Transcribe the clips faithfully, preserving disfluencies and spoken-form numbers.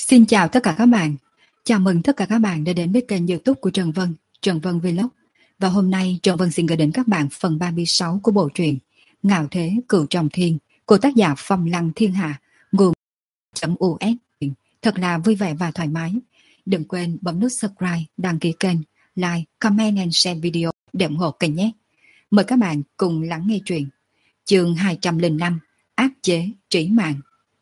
Xin chào tất cả các bạn. Chào mừng tất cả các bạn đã đến với kênh YouTube của Trần Vân, Trần Vân Vlog. Và hôm nay Trần Vân xin gửi đến các bạn phần ba mươi sáu của bộ truyện Ngạo Thế Cửu Trọng Thiên của tác giả Phong Lăng Thiên Hạ, nguồn .us. Thật là vui vẻ và thoải mái. Đừng quên bấm nút subscribe, đăng ký kênh, like, comment and share video để ủng hộ kênh nhé. Mời các bạn cùng lắng nghe truyện. Chương hai trăm lẻ năm, áp chế trí mạng.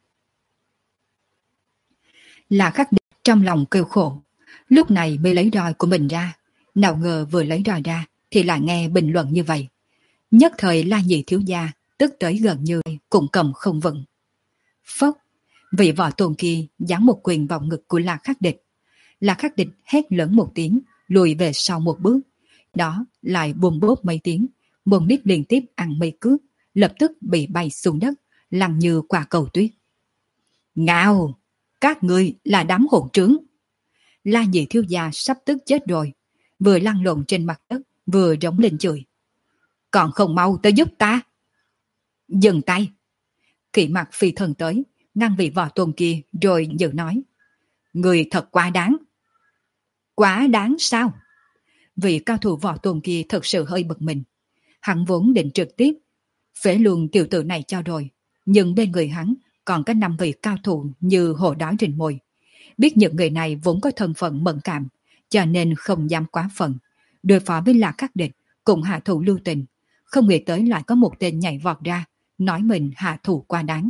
Là Khắc Địch trong lòng kêu khổ, lúc này mới lấy roi của mình ra. Nào ngờ vừa lấy roi ra thì lại nghe bình luận như vậy. Nhất thời La Nhị thiếu gia tức tới gần như cũng cầm không vững. Phốc, vị võ tôn kia giáng một quyền vào ngực của La Khắc Địch. La Khắc Địch hét lớn một tiếng, lùi về sau một bước. Đó lại bùm bốp mấy tiếng, mồm nít liên tiếp ăn mấy cước, lập tức bị bay xuống đất, lăn như quả cầu tuyết. Ngao! Các ngươi là đám hỗn trướng. La Nhị thiếu gia sắp tức chết rồi, vừa lăn lộn trên mặt đất, vừa rống lên chửi. Còn không mau tới giúp ta. Dừng tay. Kỵ Mặc phi thần tới, ngăn vị võ tôn kia rồi dự nói. Người thật quá đáng. Quá đáng sao? Vị cao thủ võ tôn kia thật sự hơi bực mình. Hắn vốn định trực tiếp phế luôn tiểu tử này cho rồi, nhưng bên người hắn còn có năm vị cao thủ như hổ đói rình mồi. Biết những người này vốn có thân phận mẫn cảm, cho nên không dám quá phận. Đối phó với La Khắc Địch cùng hạ thủ lưu tình, không nghĩ tới lại có một tên nhảy vọt ra, nói mình hạ thủ quá đáng.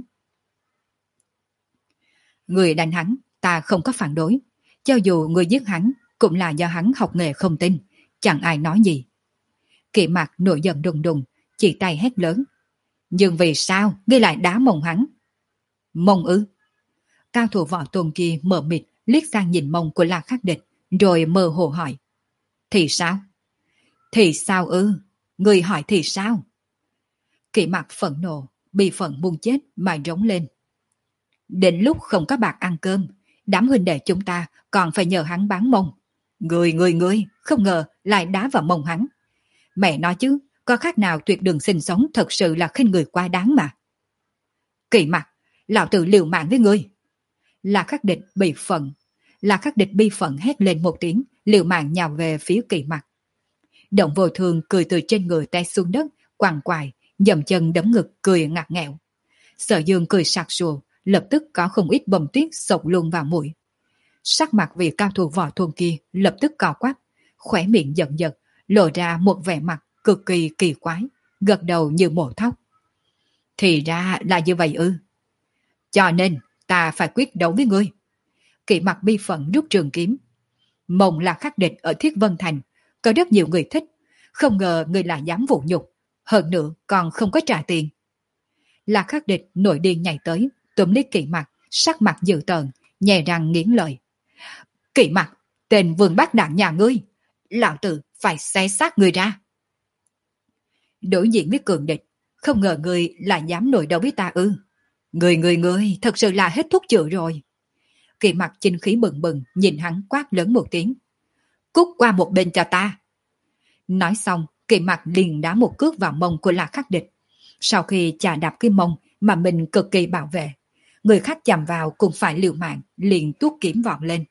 Người đánh hắn, ta không có phản đối. Cho dù người giết hắn, cũng là do hắn học nghề không tin, chẳng ai nói gì. Kỵ Mặc nổi giận đùng đùng, chỉ tay hét lớn. Nhưng vì sao ngươi lại đá mông hắn? Mông ư? Cao thủ võ tôn kia mở mịt liếc sang nhìn mông của La Khắc Địch, rồi mơ hồ hỏi. Thì sao? Thì sao ư? Người hỏi thì sao? Kỵ Mặc phẫn nộ, bị phẫn muốn chết mà rống lên. Đến lúc không có bạc ăn cơm, đám huynh đệ chúng ta còn phải nhờ hắn bán mông. Người người người, không ngờ lại đá vào mông hắn. Mẹ nói chứ, có khác nào tuyệt đường sinh sống thật sự là khinh người quá đáng mà. Kỵ Mặc, lão tử liều mạng với ngươi. La Khắc Địch bị phẫn. La Khắc Địch bi phẫn hét lên một tiếng, liều mạng nhào về phía Kỵ Mặc. Động Vô Thường cười từ trên người té xuống đất, quằn quại, dậm chân đấm ngực cười ngặt nghẹo. Sở Dương cười sặc sụa, lập tức có không ít bầm tuyết sộc luôn vào mũi. Sắc mặt vị cao thủ võ thôn kia lập tức cò quắp, khóe miệng giận giật, lộ ra một vẻ mặt cực kỳ kỳ quái, gật đầu như mổ thóc. Thì ra là như vậy ư? Cho nên ta phải quyết đấu với ngươi. Kỵ Mặc bi phẫn rút trường kiếm. Mông là Khắc Địch ở Thiết Vân Thành, có rất nhiều người thích, không ngờ ngươi là dám vũ nhục, hơn nữa còn không có trả tiền. La Khắc Địch nổi điên nhảy tới, túm lấy Kỵ Mặc, sắc mặt dữ tợn, nhè răng nghiến lợi. Kỵ Mặc, tên vương bát đảng nhà ngươi, lão tử phải xé xác ngươi ra. Đối diện với cường địch, không ngờ ngươi lại dám nổi đấu với ta ư? Người người người thật sự là hết thuốc chữa rồi. Kỵ Mặc chinh khí bừng bừng nhìn hắn quát lớn một tiếng. Cút qua một bên cho ta. Nói xong, Kỵ Mặc liền đá một cước vào mông của La Khắc Địch. Sau khi chà đạp cái mông mà mình cực kỳ bảo vệ, người khác chạm vào cũng phải liều mạng, liền tuốt kiếm vọt lên.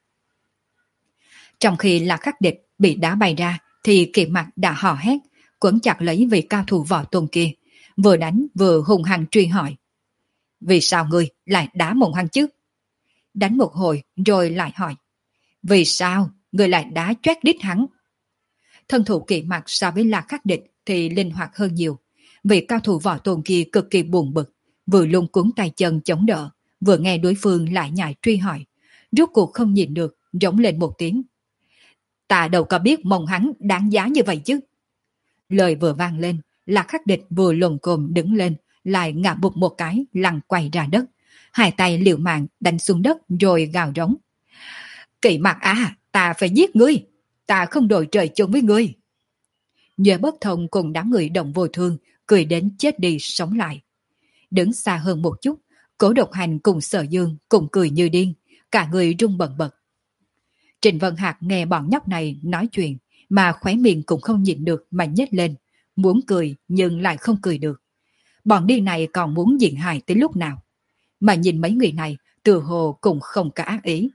Trong khi La Khắc Địch bị đá bay ra thì Kỵ Mặc đã hò hét, quấn chặt lấy vị cao thủ võ tôn kia, vừa đánh vừa hung hăng truy hỏi. Vì sao ngươi lại đá mông hắn chứ? Đánh một hồi rồi lại hỏi. Vì sao ngươi lại đá choét đít hắn? Thân thủ Kỵ Mặc so với La Khắc Địch thì linh hoạt hơn nhiều. Vị cao thủ võ tôn kia cực kỳ buồn bực, vừa lung cuống tay chân chống đỡ, vừa nghe đối phương lại nhảy truy hỏi. Rốt cuộc không nhìn được, rống lên một tiếng. Ta đâu có biết mông hắn đáng giá như vậy chứ. Lời vừa vang lên, La Khắc Địch vừa lồm cồm đứng lên, lại ngã bụp một cái, lăn quay ra đất. Hai tay liều mạng đánh xuống đất rồi gào rống. Kỵ Mặc à, ta phải giết ngươi, ta không đội trời chung với ngươi. Nhuệ Bất Thông cùng đám người Động Vô Thương cười đến chết đi sống lại. Đứng xa hơn một chút, Cố Độc Hành cùng Sở Dương cùng cười như điên, cả người run bần bật. Trịnh Vân Hạc nghe bọn nhóc này nói chuyện mà khóe miệng cũng không nhịn được mà nhếch lên, muốn cười nhưng lại không cười được. Bọn điên này còn muốn diện hài tới lúc nào? Mà nhìn mấy người này từ hồ cũng không có ác ý.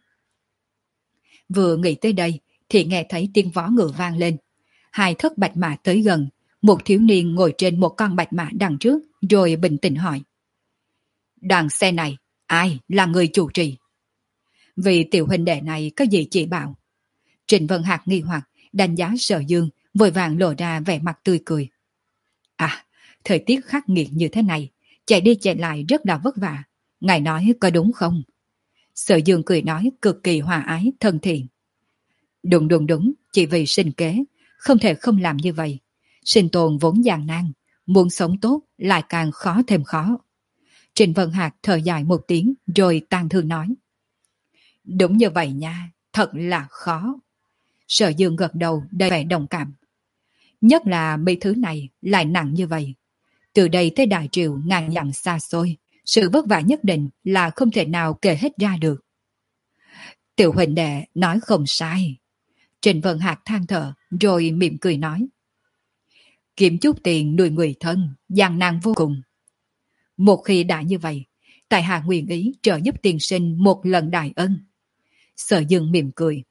Vừa nghĩ tới đây thì nghe thấy tiếng vó ngựa vang lên. Hai thất bạch mã tới gần, một thiếu niên ngồi trên một con bạch mã đằng trước rồi bình tĩnh hỏi. Đoàn xe này, ai là người chủ trì? Vì tiểu huynh đệ này có gì chỉ bảo? Trịnh Vân Hạc nghi hoặc đánh giá Sở Dương, vội vàng lộ ra vẻ mặt tươi cười. À, thời tiết khắc nghiệt như thế này, chạy đi chạy lại rất là vất vả. Ngài nói có đúng không? Sở Dương cười nói cực kỳ hòa ái, thân thiện. Đúng đúng đúng, chỉ vì sinh kế, không thể không làm như vậy. Sinh tồn vốn gian nan, muốn sống tốt lại càng khó thêm khó. Trịnh Vân Hạc thở dài một tiếng rồi tàn thương nói. Đúng như vậy nha, thật là khó. Sở Dương gật đầu đầy vẻ đồng cảm. Nhất là mấy thứ này lại nặng như vậy. Từ đây tới Đại Triều ngàn dặm xa xôi, sự vất vả nhất định là không thể nào kể hết ra được. Tiểu huynh đệ nói không sai. Trịnh Vân Hạc than thở rồi mỉm cười nói. Kiếm chút tiền nuôi người thân, gian nan vô cùng. Một khi đã như vậy, tại hạ nguyện ý trợ giúp tiền sinh một lần đại ân. Sở Dương mỉm cười.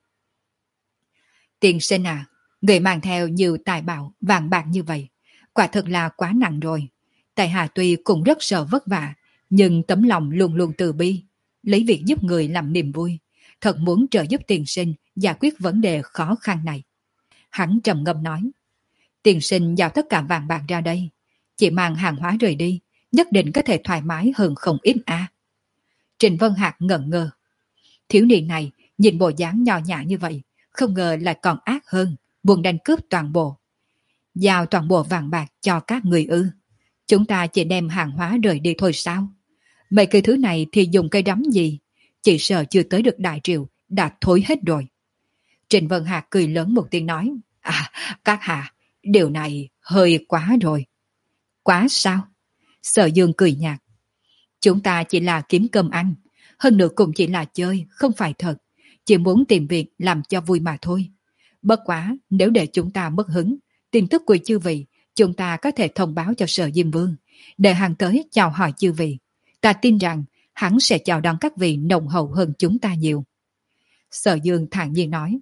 Tiền sinh à, người mang theo nhiều tài bảo vàng bạc như vậy, quả thật là quá nặng rồi. Tại hạ tuy cũng rất sợ vất vả, nhưng tấm lòng luôn luôn từ bi, lấy việc giúp người làm niềm vui. Thật muốn trợ giúp tiền sinh giải quyết vấn đề khó khăn này. Hắn trầm ngâm nói. Tiền sinh giao tất cả vàng bạc ra đây, chỉ mang hàng hóa rời đi, nhất định có thể thoải mái hơn không ít a. À. Trịnh Vân Hạc ngẩn ngơ. Thiếu niên này nhìn bộ dáng nhỏ nhã như vậy, không ngờ lại còn ác hơn, buồn đánh cướp toàn bộ. Giao toàn bộ vàng bạc cho các người ư? Chúng ta chỉ đem hàng hóa rời đi thôi sao? Mấy cái thứ này thì dùng cây đắm gì? Chỉ sợ chưa tới được Đại Triều đã thối hết rồi. Trịnh Vân Hạc cười lớn một tiếng nói. À, các hạ, điều này hơi quá rồi. Quá sao? Sở Dương cười nhạt. Chúng ta chỉ là kiếm cơm ăn, hơn nữa cũng chỉ là chơi, không phải thật. Chỉ muốn tìm việc làm cho vui mà thôi. Bất quá, nếu để chúng ta mất hứng, tin tức của chư vị, chúng ta có thể thông báo cho Sở Diêm Vương, để hắn tới chào hỏi chư vị. Ta tin rằng hắn sẽ chào đón các vị nồng hậu hơn chúng ta nhiều. Sở Dương thản nhiên nói.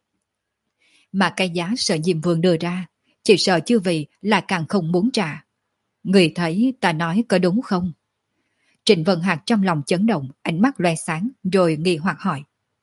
Mà cái giá Sở Diêm Vương đưa ra, chỉ sợ chư vị là càng không muốn trả. Người thấy ta nói có đúng không? Trịnh Vân Hạc trong lòng chấn động, ánh mắt loe sáng, rồi nghi hoặc hỏi.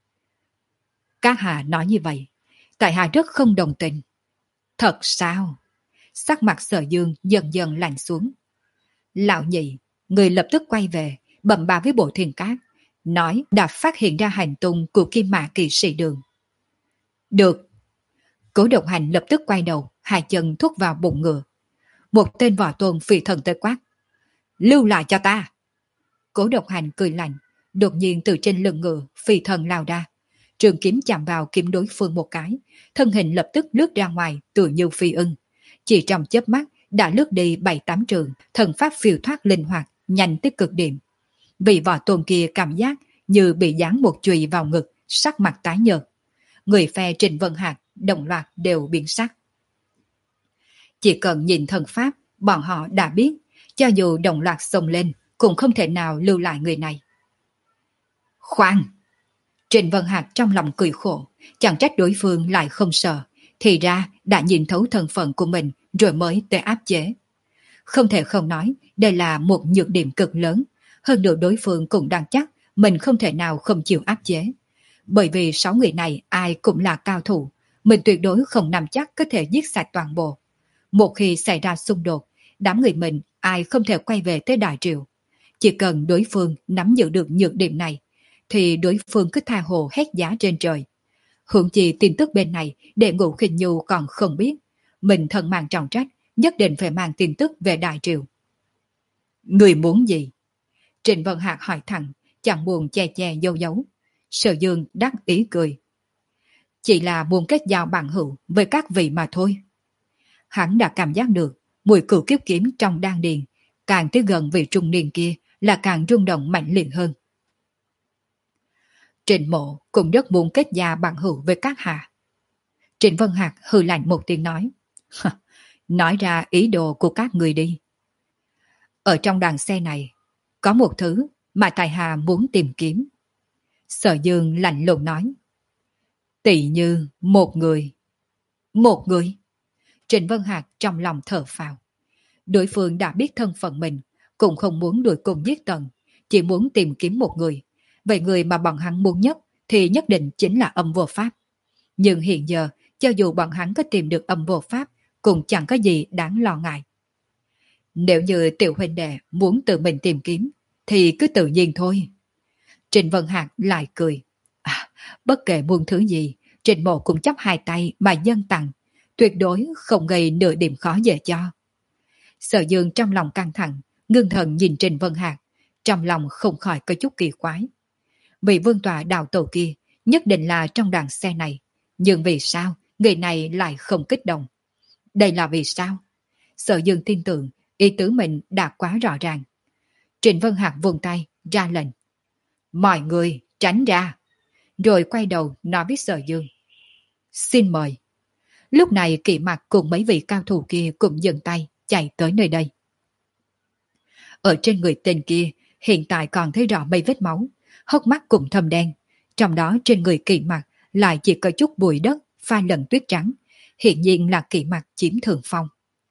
Các hạ nói như vậy, tại hạ rất không đồng tình. Thật sao? Sắc mặt Sở Dương dần dần lạnh xuống. Lão nhị, người lập tức quay về, bẩm báo với Bộ Thiên Cát, nói đã phát hiện ra hành tung của Kim Mã Kỵ Sĩ Đường. Được. Cố Độc Hành lập tức quay đầu, hai chân thúc vào bụng ngựa. Một tên võ tôn phi thần tới quát. Lưu lại cho ta! Cố Độc Hành cười lạnh, đột nhiên từ trên lưng ngựa phi thần lao ra. Trường kiếm chạm vào kiếm đối phương một cái, thân hình lập tức lướt ra ngoài tựa như phi ưng. Chỉ trong chớp mắt đã lướt đi bảy tám trường, thần pháp phiêu thoát linh hoạt, nhanh tới cực điểm. Vị võ tôn kia cảm giác như bị giáng một chùy vào ngực, sắc mặt tái nhợt. Người phe Trịnh Vân Hạc đồng loạt đều biến sắc. Chỉ cần nhìn thần pháp, bọn họ đã biết, cho dù đồng loạt xông lên, cũng không thể nào lưu lại người này. Khoan! Trịnh Vân Hạc trong lòng cười khổ, chẳng trách đối phương lại không sợ, thì ra đã nhìn thấu thân phận của mình rồi mới tới áp chế. Không thể không nói, đây là một nhược điểm cực lớn, hơn nữa đối phương cũng đang chắc mình không thể nào không chịu áp chế. Bởi vì sáu người này ai cũng là cao thủ, mình tuyệt đối không nắm chắc có thể giết sạch toàn bộ. Một khi xảy ra xung đột, đám người mình ai không thể quay về tới Đại Triều. Chỉ cần đối phương nắm giữ được nhược điểm này, thì đối phương cứ tha hồ hét giá trên trời. Hưởng chi tin tức bên này để Ngũ Khinh Nhu còn không biết, mình thân mang trọng trách, nhất định phải mang tin tức về Đại Triều. Người muốn gì? Trịnh Vân Hạc hỏi thẳng, chẳng buồn che che giấu giấu. Sở Dương đắc ý cười. Chỉ là muốn kết giao bằng hữu với các vị mà thôi. Hắn đã cảm giác được mùi cửu kiếp kiếm trong đan điền, càng tới gần vị trung niên kia là càng rung động mạnh liệt hơn. Trịnh Mộ cũng rất muốn kết giao bằng hữu với các hạ. Trịnh Vân Hạc hừ lạnh một tiếng nói. Nói ra ý đồ của các người đi. Ở trong đoàn xe này, có một thứ mà tại hạ muốn tìm kiếm. Sở Dương lạnh lùng nói. Tỷ như một người. Một người? Trịnh Vân Hạc trong lòng thở phào. Đối phương đã biết thân phận mình, cũng không muốn đuổi cùng giết tận, chỉ muốn tìm kiếm một người. Vậy người mà bọn hắn muốn nhất thì nhất định chính là âm vô pháp. Nhưng hiện giờ, cho dù bọn hắn có tìm được âm vô pháp, cũng chẳng có gì đáng lo ngại. Nếu như tiểu huynh đệ muốn tự mình tìm kiếm, thì cứ tự nhiên thôi. Trịnh Vân Hạc lại cười. À, bất kể muôn thứ gì, Trịnh Mộ cũng chấp hai tay mà dâng tặng, tuyệt đối không gây nửa điểm khó dễ cho. Sở Dương trong lòng căng thẳng, ngưng thần nhìn Trịnh Vân Hạc, trong lòng không khỏi có chút kỳ quái. Vị vương tọa đạo tổ kia nhất định là trong đoàn xe này, nhưng vì sao người này lại không kích động? Đây là vì sao? Sở Dương tin tưởng ý tứ mình đã quá rõ ràng. Trịnh Vân Hạc vung tay ra lệnh. Mọi người tránh ra. Rồi quay đầu nói với Sở Dương. Xin mời. Lúc này Kỵ Mặc cùng mấy vị cao thủ kia cũng dừng tay chạy tới nơi đây. Ở trên người tên kia hiện tại còn thấy rõ mấy vết máu, hốc mắt cũng thâm đen. Trong đó trên người Kỵ Mặc lại chỉ có chút bụi đất pha lẫn tuyết trắng. Hiện nhiên là Kỵ Mặc chiếm thượng phong.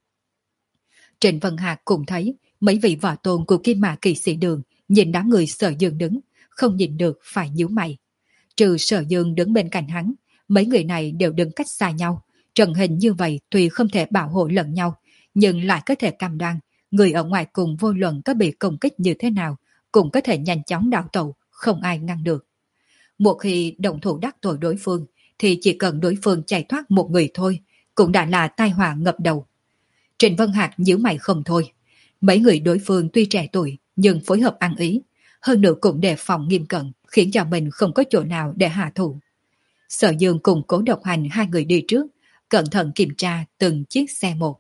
Trịnh Vân Hạc cũng thấy mấy vị võ tôn của Kim Mã Kỵ Sĩ Đường nhìn đám người Sở Dương đứng, không nhìn được phải nhíu mày. Trừ Sở Dương đứng bên cạnh hắn, mấy người này đều đứng cách xa nhau. Trận hình như vậy tuy không thể bảo hộ lẫn nhau, nhưng lại có thể cam đoan người ở ngoài cùng vô luận có bị công kích như thế nào cũng có thể nhanh chóng đảo tẩu, không ai ngăn được. Một khi động thủ đắc tội đối phương thì chỉ cần đối phương chạy thoát một người thôi cũng đã là tai họa ngập đầu. Trịnh Vân Hạc nhíu mày không thôi. Mấy người đối phương tuy trẻ tuổi nhưng phối hợp ăn ý, hơn nữa cũng đề phòng nghiêm cẩn, khiến cho mình không có chỗ nào để hạ thủ. Sở Dương cùng Cố Độc Hành hai người đi trước, cẩn thận kiểm tra từng chiếc xe một.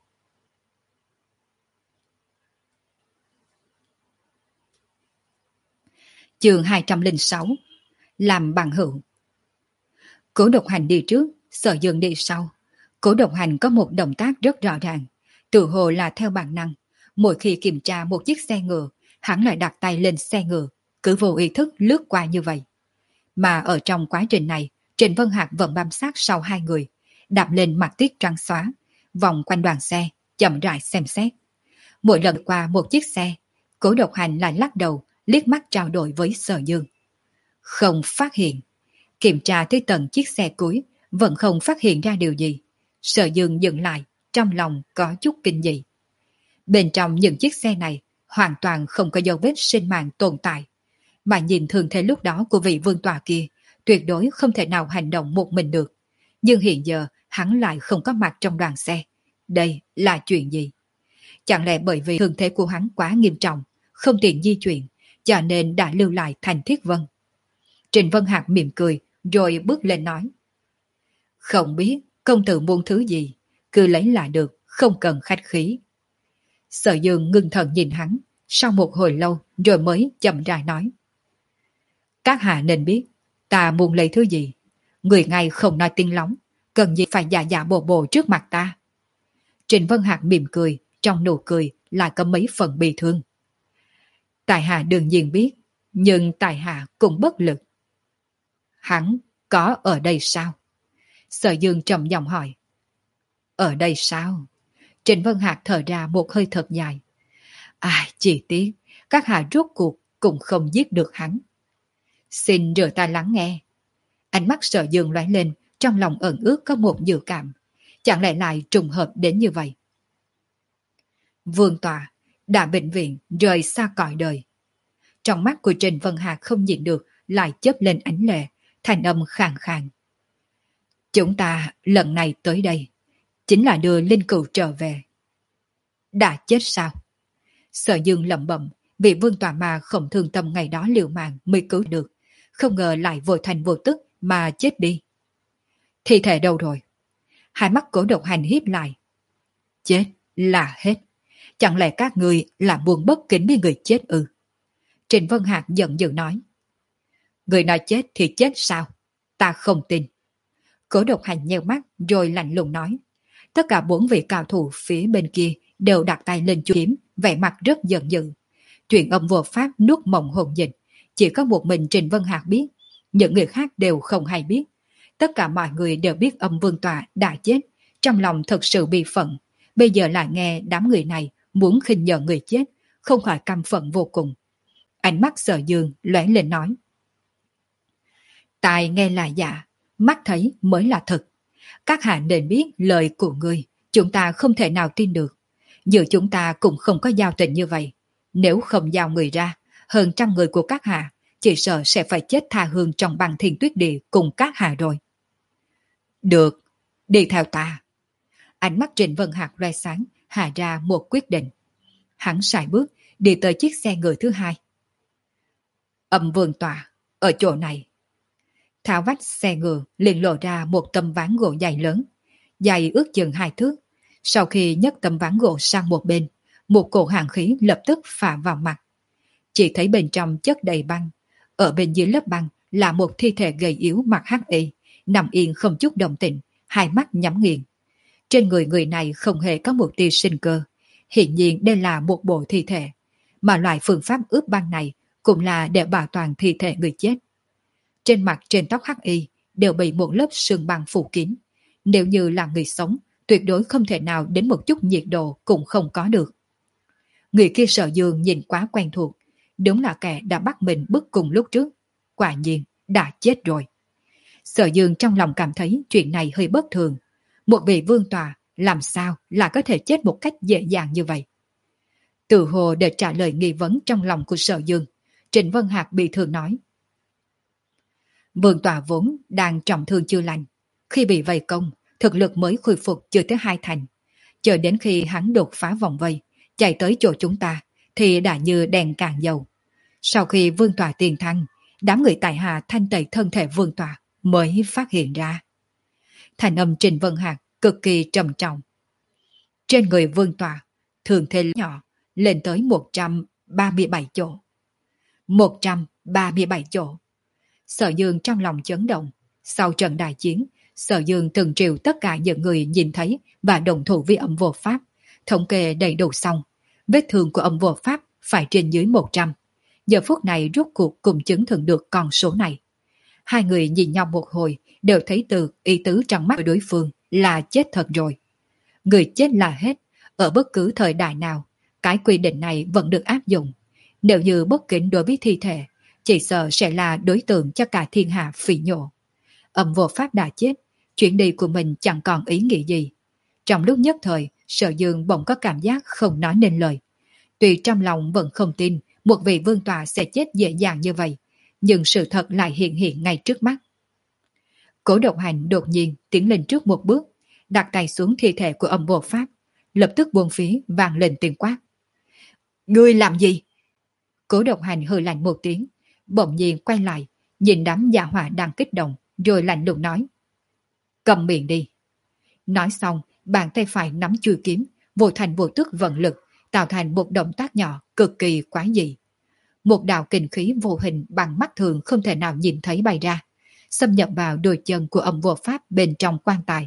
Chương hai trăm lẻ sáu. Làm bằng hữu. Cố Độc Hành đi trước, Sở Dương đi sau. Cố Độc Hành có một động tác rất rõ ràng, tự hồ là theo bản năng. Mỗi khi kiểm tra một chiếc xe ngựa, hắn lại đặt tay lên xe ngựa, cứ vô ý thức lướt qua như vậy. Mà ở trong quá trình này, Trịnh Vân Hạc vẫn bám sát sau hai người, đạp lên mặt tuyết trắng xóa, vòng quanh đoàn xe, chậm rãi xem xét. Mỗi lần qua một chiếc xe, Cố Độc Hành lại lắc đầu, liếc mắt trao đổi với Sở Dương. Không phát hiện. Kiểm tra tới tận chiếc xe cuối, vẫn không phát hiện ra điều gì. Sở Dương dừng lại, trong lòng có chút kinh dị. Bên trong những chiếc xe này, hoàn toàn không có dấu vết sinh mạng tồn tại. Mà nhìn thường thế lúc đó của vị vương tọa kia, tuyệt đối không thể nào hành động một mình được. Nhưng hiện giờ, hắn lại không có mặt trong đoàn xe. Đây là chuyện gì? Chẳng lẽ bởi vì thương thế của hắn quá nghiêm trọng, không tiện di chuyển, cho nên đã lưu lại thành Thiết Vân? Trịnh Vân Hạc mỉm cười, rồi bước lên nói. Không biết công tử muốn thứ gì, cứ lấy là được, không cần khách khí. Sở Dương ngưng thần nhìn hắn, sau một hồi lâu rồi mới chậm rãi nói. Các hạ nên biết, ta muốn lấy thứ gì. Người ngay không nói tiếng lóng, cần gì phải giả giả bộ bộ trước mặt ta. Trịnh Vân Hạc mỉm cười, trong nụ cười lại có mấy phần bi thương. Tại hạ đương nhiên biết, nhưng tại hạ cũng bất lực. Hắn có ở đây sao? Sở Dương trầm giọng hỏi. Ở đây sao? Trịnh Vân Hạc thở ra một hơi thật dài. Ai chỉ tiếc, các hạ rốt cuộc cũng không giết được hắn. Xin rửa ta lắng nghe. Ánh mắt Sở Dương lóe lên, trong lòng ẩn ước có một dự cảm. Chẳng lẽ lại trùng hợp đến như vậy? Vương tọa đã bệnh viện rời xa cõi đời. Trong mắt của Trịnh Vân Hạc không nhịn được, lại chớp lên ánh lệ, thành âm khàn khàn. Chúng ta lần này tới đây chính là đưa linh cữu trở về. Đã chết sao? Sở Dương lẩm bẩm, vì vương tọa mà không thương tâm ngày đó liều mạng mới cứu được, không ngờ lại vội thành vô tức mà chết đi. Thi thể đâu rồi? Hai mắt Cố Độc Hành híp lại. Chết là hết. Chẳng lẽ các người là buồn bất kính với người chết ư? Trịnh Vân Hạc giận dữ nói. Người nói chết thì chết sao? Ta không tin. Cố Độc Hành nheo mắt rồi lạnh lùng nói. Tất cả bốn vị cao thủ phía bên kia đều đặt tay lên chuôi kiếm, vẻ mặt rất giận dữ. chuyện âm vô pháp nuốt mộng hồn dịch, chỉ có một mình Trình Vân Hạc biết, những người khác đều không hay biết. Tất cả mọi người đều biết âm vương tọa đã chết, trong lòng thật sự bị phận. Bây giờ lại nghe đám người này muốn khinh nhờ người chết, không khỏi căm phận vô cùng. Ánh mắt Sở Dương lóe lên nói: Tai nghe là giả, mắt thấy mới là thật. Các hạ nên biết lời của ngươi, chúng ta không thể nào tin được. Giữa chúng ta cũng không có giao tình như vậy. Nếu không giao người ra, hơn trăm người của các hạ chỉ sợ sẽ phải chết tha hương trong băng thiên tuyết địa cùng các hạ rồi. Được, đi theo ta. Ánh mắt Trịnh Vân Hạc loe sáng, hạ ra một quyết định. Hắn sải bước đi tới chiếc xe ngựa thứ hai. Âm vương tọa ở chỗ này. Tháo vách xe ngựa liền lộ ra một tấm ván gỗ dày lớn, dài ước chừng hai thước. Sau khi nhấc tấm ván gỗ sang một bên, một cổ hàn khí lập tức phả vào mặt. Chỉ thấy bên trong chất đầy băng, ở bên dưới lớp băng là một thi thể gầy yếu mặc hắc y, nằm yên không chút động tĩnh, hai mắt nhắm nghiền. Trên người người này không hề có một tia sinh cơ, hiển nhiên đây là một bộ thi thể, mà loại phương pháp ướp băng này cũng là để bảo toàn thi thể người chết. Trên mặt trên tóc hắc y đều bị một lớp sương băng phủ kín. Nếu như là người sống, tuyệt đối không thể nào đến một chút nhiệt độ cũng không có được. Người kia Sở Dương nhìn quá quen thuộc, đúng là kẻ đã bắt mình bức cùng lúc trước. Quả nhiên, đã chết rồi. Sở Dương trong lòng cảm thấy chuyện này hơi bất thường. Một vị vương tòa làm sao là có thể chết một cách dễ dàng như vậy? Tự hồ để trả lời nghi vấn trong lòng của Sở Dương, Trịnh Vân Hạc bị thương nói: Vương tòa vốn đang trọng thương chưa lành, khi bị vây công, thực lực mới khôi phục chưa tới hai thành. Chờ đến khi hắn đột phá vòng vây, chạy tới chỗ chúng ta, thì đã như đèn cạn dầu. Sau khi vương tòa tiền thăng, đám người tại hạ thanh tẩy thân thể vương tòa mới phát hiện ra. Thành âm Trình Vân Hạc cực kỳ trầm trọng. Trên người vương tòa, thường thế nhỏ, lên tới một trăm ba mươi bảy chỗ. một trăm ba mươi bảy chỗ. Sở Dương trong lòng chấn động. Sau trận đại chiến, Sở Dương từng triệu tất cả những người nhìn thấy và đồng thủ với âm vô pháp. Thống kê đầy đủ xong, vết thương của âm vô pháp phải trên dưới một trăm. Giờ phút này rốt cuộc cùng chứng thực được con số này. Hai người nhìn nhau một hồi, đều thấy từ ý tứ trong mắt của đối phương là chết thật rồi. Người chết là hết, ở bất cứ thời đại nào, cái quy định này vẫn được áp dụng. Nếu như bất kính đối với thi thể, chỉ sợ sẽ là đối tượng cho cả thiên hạ phỉ nhổ. Âm vô pháp đã chết, chuyện đi của mình chẳng còn ý nghĩa gì. Trong lúc nhất thời, Sở Dương bỗng có cảm giác không nói nên lời. Tuy trong lòng vẫn không tin một vị vương tọa sẽ chết dễ dàng như vậy, nhưng sự thật lại hiện hiện ngay trước mắt. Cố Độc Hành đột nhiên tiến lên trước một bước, đặt tay xuống thi thể của âm vô pháp, lập tức buông phía vang lên tiếng quát: Ngươi làm gì? Cố Độc Hành hừ lạnh một tiếng, bỗng nhiên quay lại, nhìn đám gia hỏa đang kích động, rồi lạnh lùng nói: Cầm miệng đi. Nói xong, bàn tay phải nắm chuôi kiếm, vô thành vô tức vận lực, tạo thành một động tác nhỏ cực kỳ quái dị. Một đạo kình khí vô hình bằng mắt thường không thể nào nhìn thấy bay ra, xâm nhập vào đôi chân của âm vô pháp bên trong quan tài.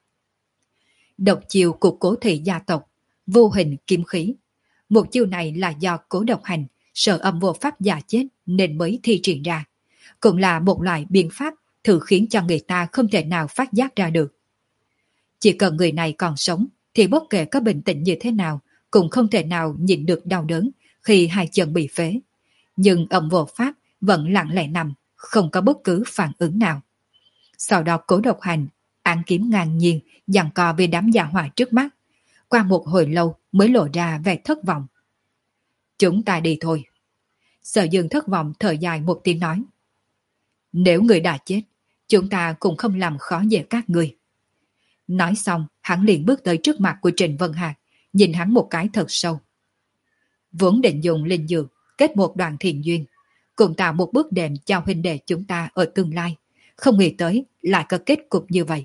Độc chiêu của Cố thị gia tộc, vô hình kiếm khí. Một chiêu này là do Cố Độc Hành sợ âm vô pháp già chết nên mới thi triển ra, cũng là một loại biện pháp thử khiến cho người ta không thể nào phát giác ra được. Chỉ cần người này còn sống thì bất kể có bình tĩnh như thế nào cũng không thể nào nhịn được đau đớn khi hai chân bị phế. Nhưng âm vô pháp vẫn lặng lẽ nằm, không có bất cứ phản ứng nào. Sau đó Cố Độc Hành án kiếm ngang nhiên giằng co với đám gia hỏa trước mắt, qua một hồi lâu mới lộ ra vẻ thất vọng. Chúng ta đi thôi. Sở Dương thất vọng thở dài một tiếng nói: Nếu người đã chết, chúng ta cũng không làm khó dễ các người. Nói xong, hắn liền bước tới trước mặt của Trịnh Vân Hạc, nhìn hắn một cái thật sâu. Vốn định dùng linh dược kết một đoạn thiện duyên, cùng tạo một bước đệm cho huynh đệ chúng ta ở tương lai, không nghĩ tới lại có kết cục như vậy.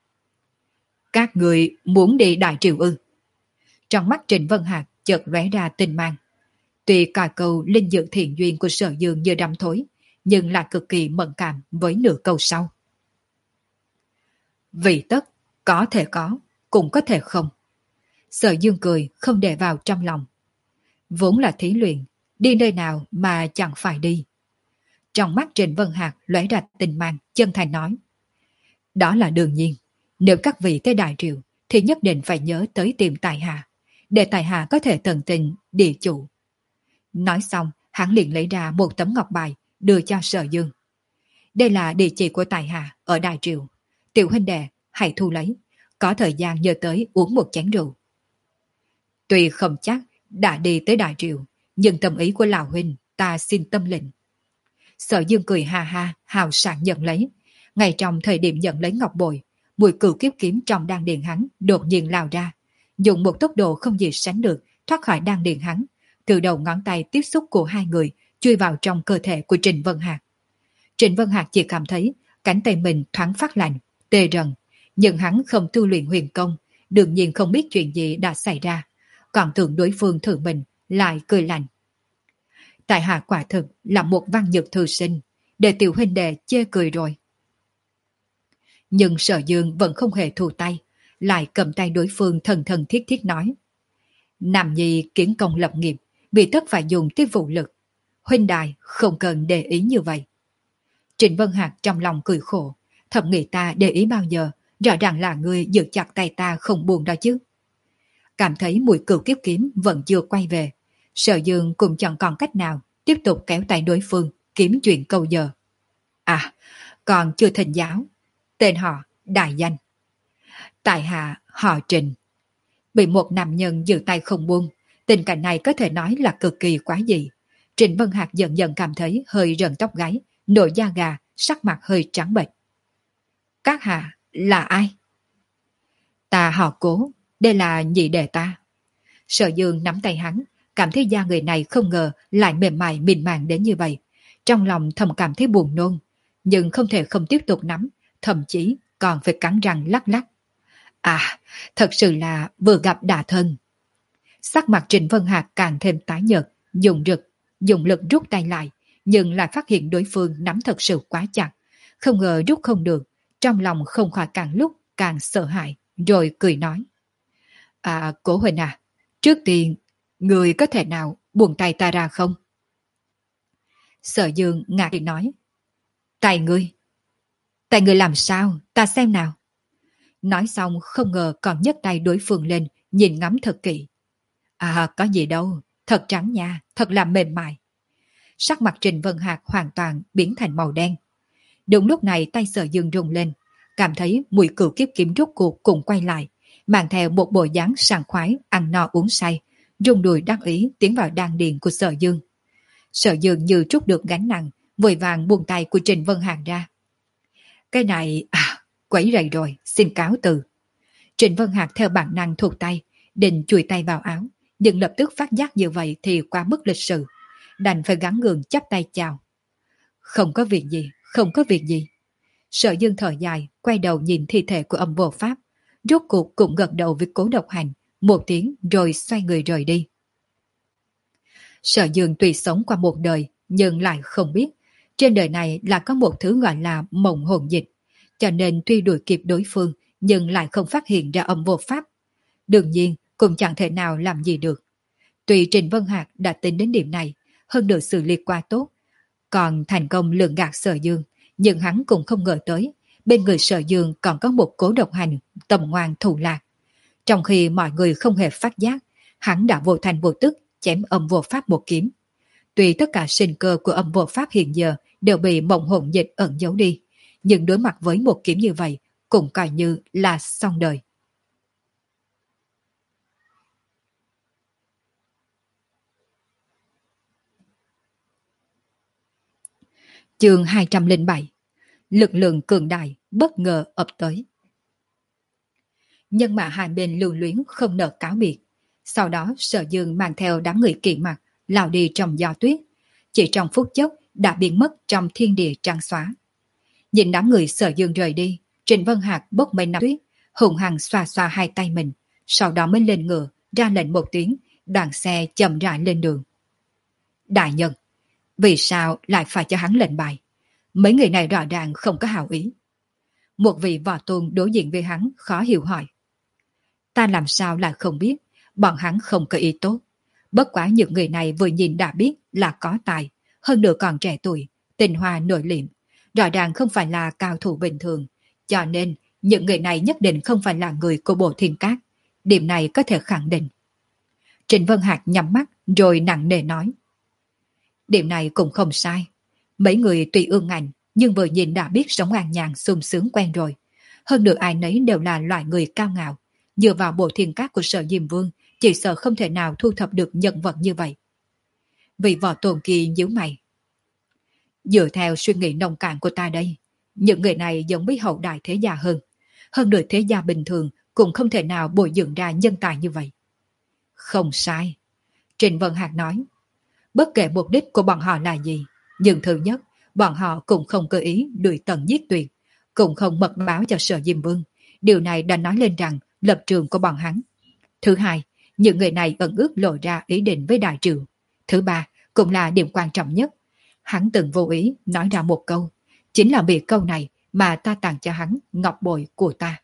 Các người muốn đi Đại Triều ư? Trong mắt Trịnh Vân Hạc chợt lóe ra tinh mang. Tuy cả câu linh dược thiện duyên của Sở Dương như đâm thối, nhưng là cực kỳ mẫn cảm với nửa câu sau. Vì tất, có thể có, cũng có thể không. Sở Dương cười không để vào trong lòng. Vốn là thí luyện, Đi nơi nào mà chẳng phải đi. Trong mắt Trịnh Vân Hạc lóe ra tình mang, chân thành nói. Đó là đương nhiên. Nếu các vị tới Đại Triệu, thì nhất định phải nhớ tới tìm Tài Hạ, để Tài Hạ có thể tận tình địa chủ. Nói xong, hắn liền lấy ra một tấm ngọc bài, đưa cho Sở Dương. Đây là địa chỉ của Tài Hạ ở Đại Triệu. Tiểu huynh đệ, hãy thu lấy. Có thời gian nhớ tới uống một chén rượu. Tuy không chắc đã đi tới Đại Triệu, nhưng tâm ý của lão huynh ta xin tâm lệnh. Sở Dương cười ha ha, hào sảng nhận lấy. Ngay trong thời điểm nhận lấy ngọc bội, mùi cửu kiếp kiếm trong đan điền hắn đột nhiên lao ra, dùng một tốc độ không gì sánh được thoát khỏi đan điền hắn, từ đầu ngón tay tiếp xúc của hai người chui vào trong cơ thể của Trịnh Vân Hạc. Trịnh Vân Hạc chỉ cảm thấy cánh tay mình thoáng phát lạnh, tê rần, nhưng hắn không tu luyện huyền công, đương nhiên không biết chuyện gì đã xảy ra, còn tưởng đối phương thử mình lại cười lạnh. Tại hạ quả thực là một văn nhược thư sinh, để tiểu huynh đệ chê cười rồi. Nhưng Sở Dương vẫn không hề thu tay, lại cầm tay đối phương thần thần thiết thiết nói. Nam nhi kiến công lập nghiệp, bị tất phải dùng tới vũ lực. Huynh đài không cần để ý như vậy. Trịnh Vân Hạc trong lòng cười khổ, thầm nghĩ ta để ý bao giờ, rõ ràng là người giữ chặt tay ta không buông đó chứ. Cảm thấy mùi cửu kiếp kiếm vẫn chưa quay về, Sở Dương cũng chẳng còn cách nào, tiếp tục kéo tay đối phương, kiếm chuyện câu giờ. À, còn chưa thỉnh giáo, tên họ đại danh. Tại hạ họ Trịnh. Bị một nam nhân giữ tay không buông, tình cảnh này có thể nói là cực kỳ quá dị. Trịnh Vân Hạc dần dần cảm thấy hơi rợn tóc gáy, nổi da gà, sắc mặt hơi trắng bệch. Các hạ là ai? Ta họ Cố, đây là nhị đệ ta. Sở Dương nắm tay hắn, cảm thấy da người này không ngờ lại mềm mại mịn màng đến như vậy. Trong lòng thầm cảm thấy buồn nôn, nhưng không thể không tiếp tục nắm, thậm chí còn phải cắn răng lắc lắc. À, thật sự là vừa gặp đã thân. Sắc mặt Trịnh Vân Hạc càng thêm tái nhợt, dùng rực, dùng lực rút tay lại, nhưng lại phát hiện đối phương nắm thật sự quá chặt, không ngờ rút không được, trong lòng không khỏi càng lúc càng sợ hãi, rồi cười nói. À, Cố huynh à, trước tiên, người có thể nào buông tay ta ra không? Sở Dương ngạc nhiên nói. Tay ngươi? Tay ngươi làm sao? Ta xem nào. Nói xong không ngờ còn nhấc tay đối phương lên, nhìn ngắm thật kỹ. À, có gì đâu, thật trắng nha, thật là mềm mại. Sắc mặt Trịnh Vân Hạc hoàn toàn biến thành màu đen. Đúng lúc này tay Sở Dương rung lên, cảm thấy mùi cửu kiếp kiếm rút cuộc cùng quay lại, mang theo một bộ dáng sảng khoái, ăn no uống say, rung đùi đắc ý tiến vào đan điền của Sở Dương. Sở Dương như trút được gánh nặng, vội vàng buông tay của Trịnh Vân Hạc ra. Cái này, à, quấy rầy rồi, xin cáo từ. Trịnh Vân Hạc theo bản năng thuộc tay, định chùi tay vào áo, nhưng lập tức phát giác như vậy thì quá mức lịch sự, đành phải gắng gượng chắp tay chào. Không có việc gì, không có việc gì. Sở Dương thở dài, quay đầu nhìn thi thể của Âm Vô Pháp, rốt cuộc cũng gật đầu với Cố Độc Hành, một tiếng rồi xoay người rời đi. Sở Dương tuy sống qua một đời, nhưng lại không biết, trên đời này là có một thứ gọi là mộng hồn dịch, cho nên tuy đuổi kịp đối phương, nhưng lại không phát hiện ra Âm Vô Pháp. Đương nhiên, cũng chẳng thể nào làm gì được. Tuy Trịnh Vân Hạc đã tính đến điểm này, hơn được xử lý quá tốt, còn thành công lường gạt Sở Dương, nhưng hắn cũng không ngờ tới, bên người Sở Dương còn có một Cố Độc Hành tầm ngoan thủ lạc. Trong khi mọi người không hề phát giác, hắn đã vô thành vô tức chém Âm Vô Pháp một kiếm. Tuy tất cả sinh cơ của Âm Vô Pháp hiện giờ đều bị mộng hồn dịch ẩn giấu đi, nhưng đối mặt với một kiếm như vậy cũng coi như là xong đời. Chương hai trăm lẻ bảy. Lực lượng cường đại bất ngờ ập tới. Nhưng mà hai bên lưu luyến không nỡ cáo biệt. Sau đó Sở Dương mang theo đám người kỵ mặt lao đi trong gió tuyết, chỉ trong phút chốc đã biến mất trong thiên địa trắng xóa. Nhìn đám người Sở Dương rời đi, Trịnh Vân Hạc bốc mấy nắm tuyết, hùng hăng xoa xoa hai tay mình, sau đó mới lên ngựa, ra lệnh một tiếng, đoàn xe chậm rãi lên đường. Đại nhân, vì sao lại phải cho hắn lệnh bài? Mấy người này rõ ràng không có hảo ý. Một vị võ tôn đối diện với hắn khó hiểu hỏi. Ta làm sao lại không biết, bọn hắn không có ý tốt. Bất quá những người này vừa nhìn đã biết là có tài, hơn nữa còn trẻ tuổi, tình hoa nội liễm, rõ ràng không phải là cao thủ bình thường, cho nên những người này nhất định không phải là người của Bộ Thiên Cát, điểm này có thể khẳng định. Trịnh Vân Hạc nhắm mắt rồi nặng nề nói. Điểm này cũng không sai. Mấy người tuy ương ngạnh nhưng vừa nhìn đã biết sống an nhàn sung sướng quen rồi. Hơn nữa ai nấy đều là loại người cao ngạo. Dựa vào Bộ Thiên Cát của Sở Diêm Vương chỉ sợ không thể nào thu thập được nhân vật như vậy. Vì Võ Tôn Kỳ nhíu mày. Dựa theo suy nghĩ nông cạn của ta đây, những người này giống với hậu đại thế gia hơn. Hơn nữa thế gia bình thường cũng không thể nào bồi dưỡng ra nhân tài như vậy. Không sai. Trịnh Vân Hạc nói. Bất kể mục đích của bọn họ là gì, nhưng thứ nhất, bọn họ cũng không cơ ý đuổi tận giết tuyệt, cũng không mật báo cho Sở Diêm Vương. Điều này đã nói lên rằng lập trường của bọn hắn. Thứ hai, những người này ẩn ước lộ ra ý định với đại triều. Thứ ba, cũng là điểm quan trọng nhất. Hắn từng vô ý nói ra một câu, chính là vì câu này mà ta tặng cho hắn ngọc bội của ta.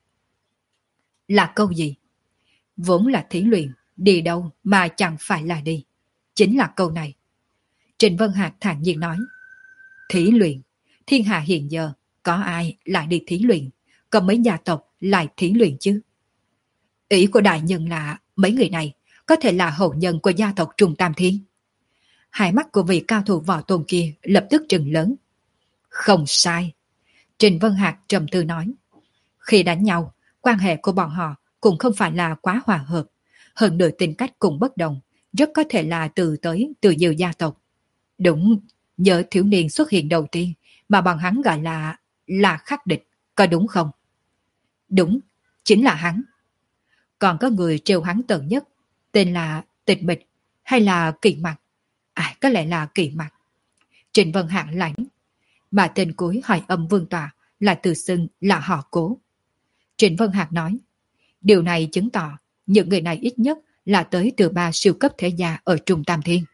Là câu gì? Vốn là thí luyện, đi đâu mà chẳng phải là đi. Chính là câu này. Trịnh Vân Hạc thản nhiên nói. Thí luyện, thiên hạ hiện giờ, có ai lại đi thí luyện, có mấy gia tộc lại thí luyện chứ? Ý của đại nhân là mấy người này có thể là hậu nhân của gia tộc Trung Tam Thiên. Hai mắt của vị cao thủ Võ Tôn kia lập tức trừng lớn. Không sai. Trịnh Vân Hạc trầm tư nói. Khi đánh nhau, quan hệ của bọn họ cũng không phải là quá hòa hợp. Hơn nữa tính cách cũng bất đồng, rất có thể là từ tới từ nhiều gia tộc. Đúng, nhớ thiếu niên xuất hiện đầu tiên mà bọn hắn gọi là là khắc địch, có đúng không? Đúng, chính là hắn. Còn có người trêu hắn tận nhất, tên là Tịch Mịch hay là Kỳ Mặc? À, có lẽ là Kỳ Mặc. Trịnh Vân Hạng lãnh, mà tên cuối hỏi âm Vương Tọa là từ xưng là họ Cố. Trịnh Vân Hạc nói, điều này chứng tỏ những người này ít nhất là tới từ ba siêu cấp thế gia ở Trung Tam Thiên.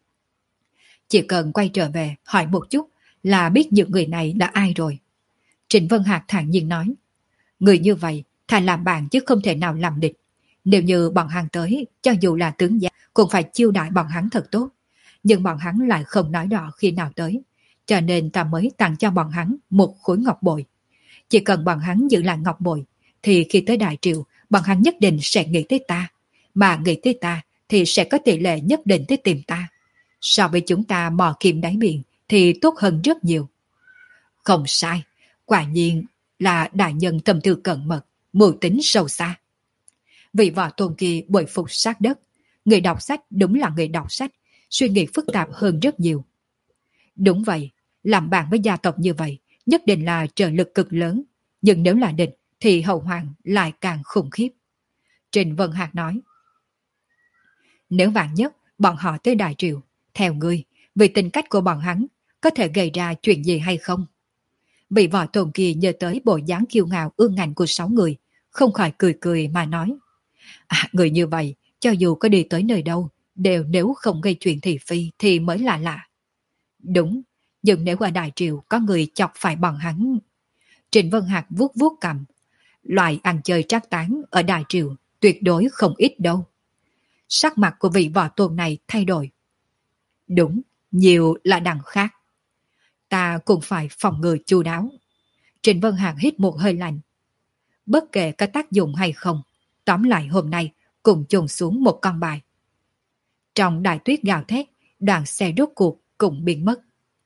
Chỉ cần quay trở về hỏi một chút là biết những người này là ai rồi. Trịnh Vân Hạc thản nhiên nói, người như vậy thà làm bạn chứ không thể nào làm địch. Nếu như bọn hắn tới, cho dù là tướng gia cũng phải chiêu đãi bọn hắn thật tốt. Nhưng bọn hắn lại không nói rõ khi nào tới, cho nên ta mới tặng cho bọn hắn một khối ngọc bội. Chỉ cần bọn hắn giữ lại ngọc bội, thì khi tới Đại Triều, bọn hắn nhất định sẽ nghĩ tới ta. Mà nghĩ tới ta thì sẽ có tỷ lệ nhất định tới tìm ta. So với chúng ta mò kim đáy biển thì tốt hơn rất nhiều. Không sai, quả nhiên là đại nhân tâm tư cẩn mật, mưu tính sâu xa. Vị Võ Tôn kia bội phục sát đất. Người đọc sách đúng là người đọc sách, suy nghĩ phức tạp hơn rất nhiều. Đúng vậy, làm bạn với gia tộc như vậy nhất định là trợ lực cực lớn, nhưng nếu là địch thì hậu hoàng lại càng khủng khiếp. Trịnh Vân Hạc nói, nếu vạn nhất bọn họ tới Đại Triều, theo ngươi, vì tính cách của bọn hắn có thể gây ra chuyện gì hay không? Vị Võ Tôn kia nhớ tới bộ dáng kiêu ngạo ương ngạnh của sáu người, không khỏi cười cười mà nói, à, người như vậy cho dù có đi tới nơi đâu đều nếu không gây chuyện thị phi thì mới là lạ. Đúng, nhưng nếu ở Đại Triều có người chọc phải bọn hắn. Trịnh Vân Hạc vuốt vuốt cầm, loại ăn chơi trác tán ở Đại Triều tuyệt đối không ít đâu. Sắc mặt của vị Võ Tôn này thay đổi. Đúng, nhiều là đằng khác. Ta cũng phải phòng ngừa chu đáo. Trịnh Vân Hạc hít một hơi lạnh. Bất kể có tác dụng hay không, tóm lại hôm nay cùng chôn xuống một con bài. Trong đại tuyết gào thét, đoàn xe rốt cuộc cũng biến mất.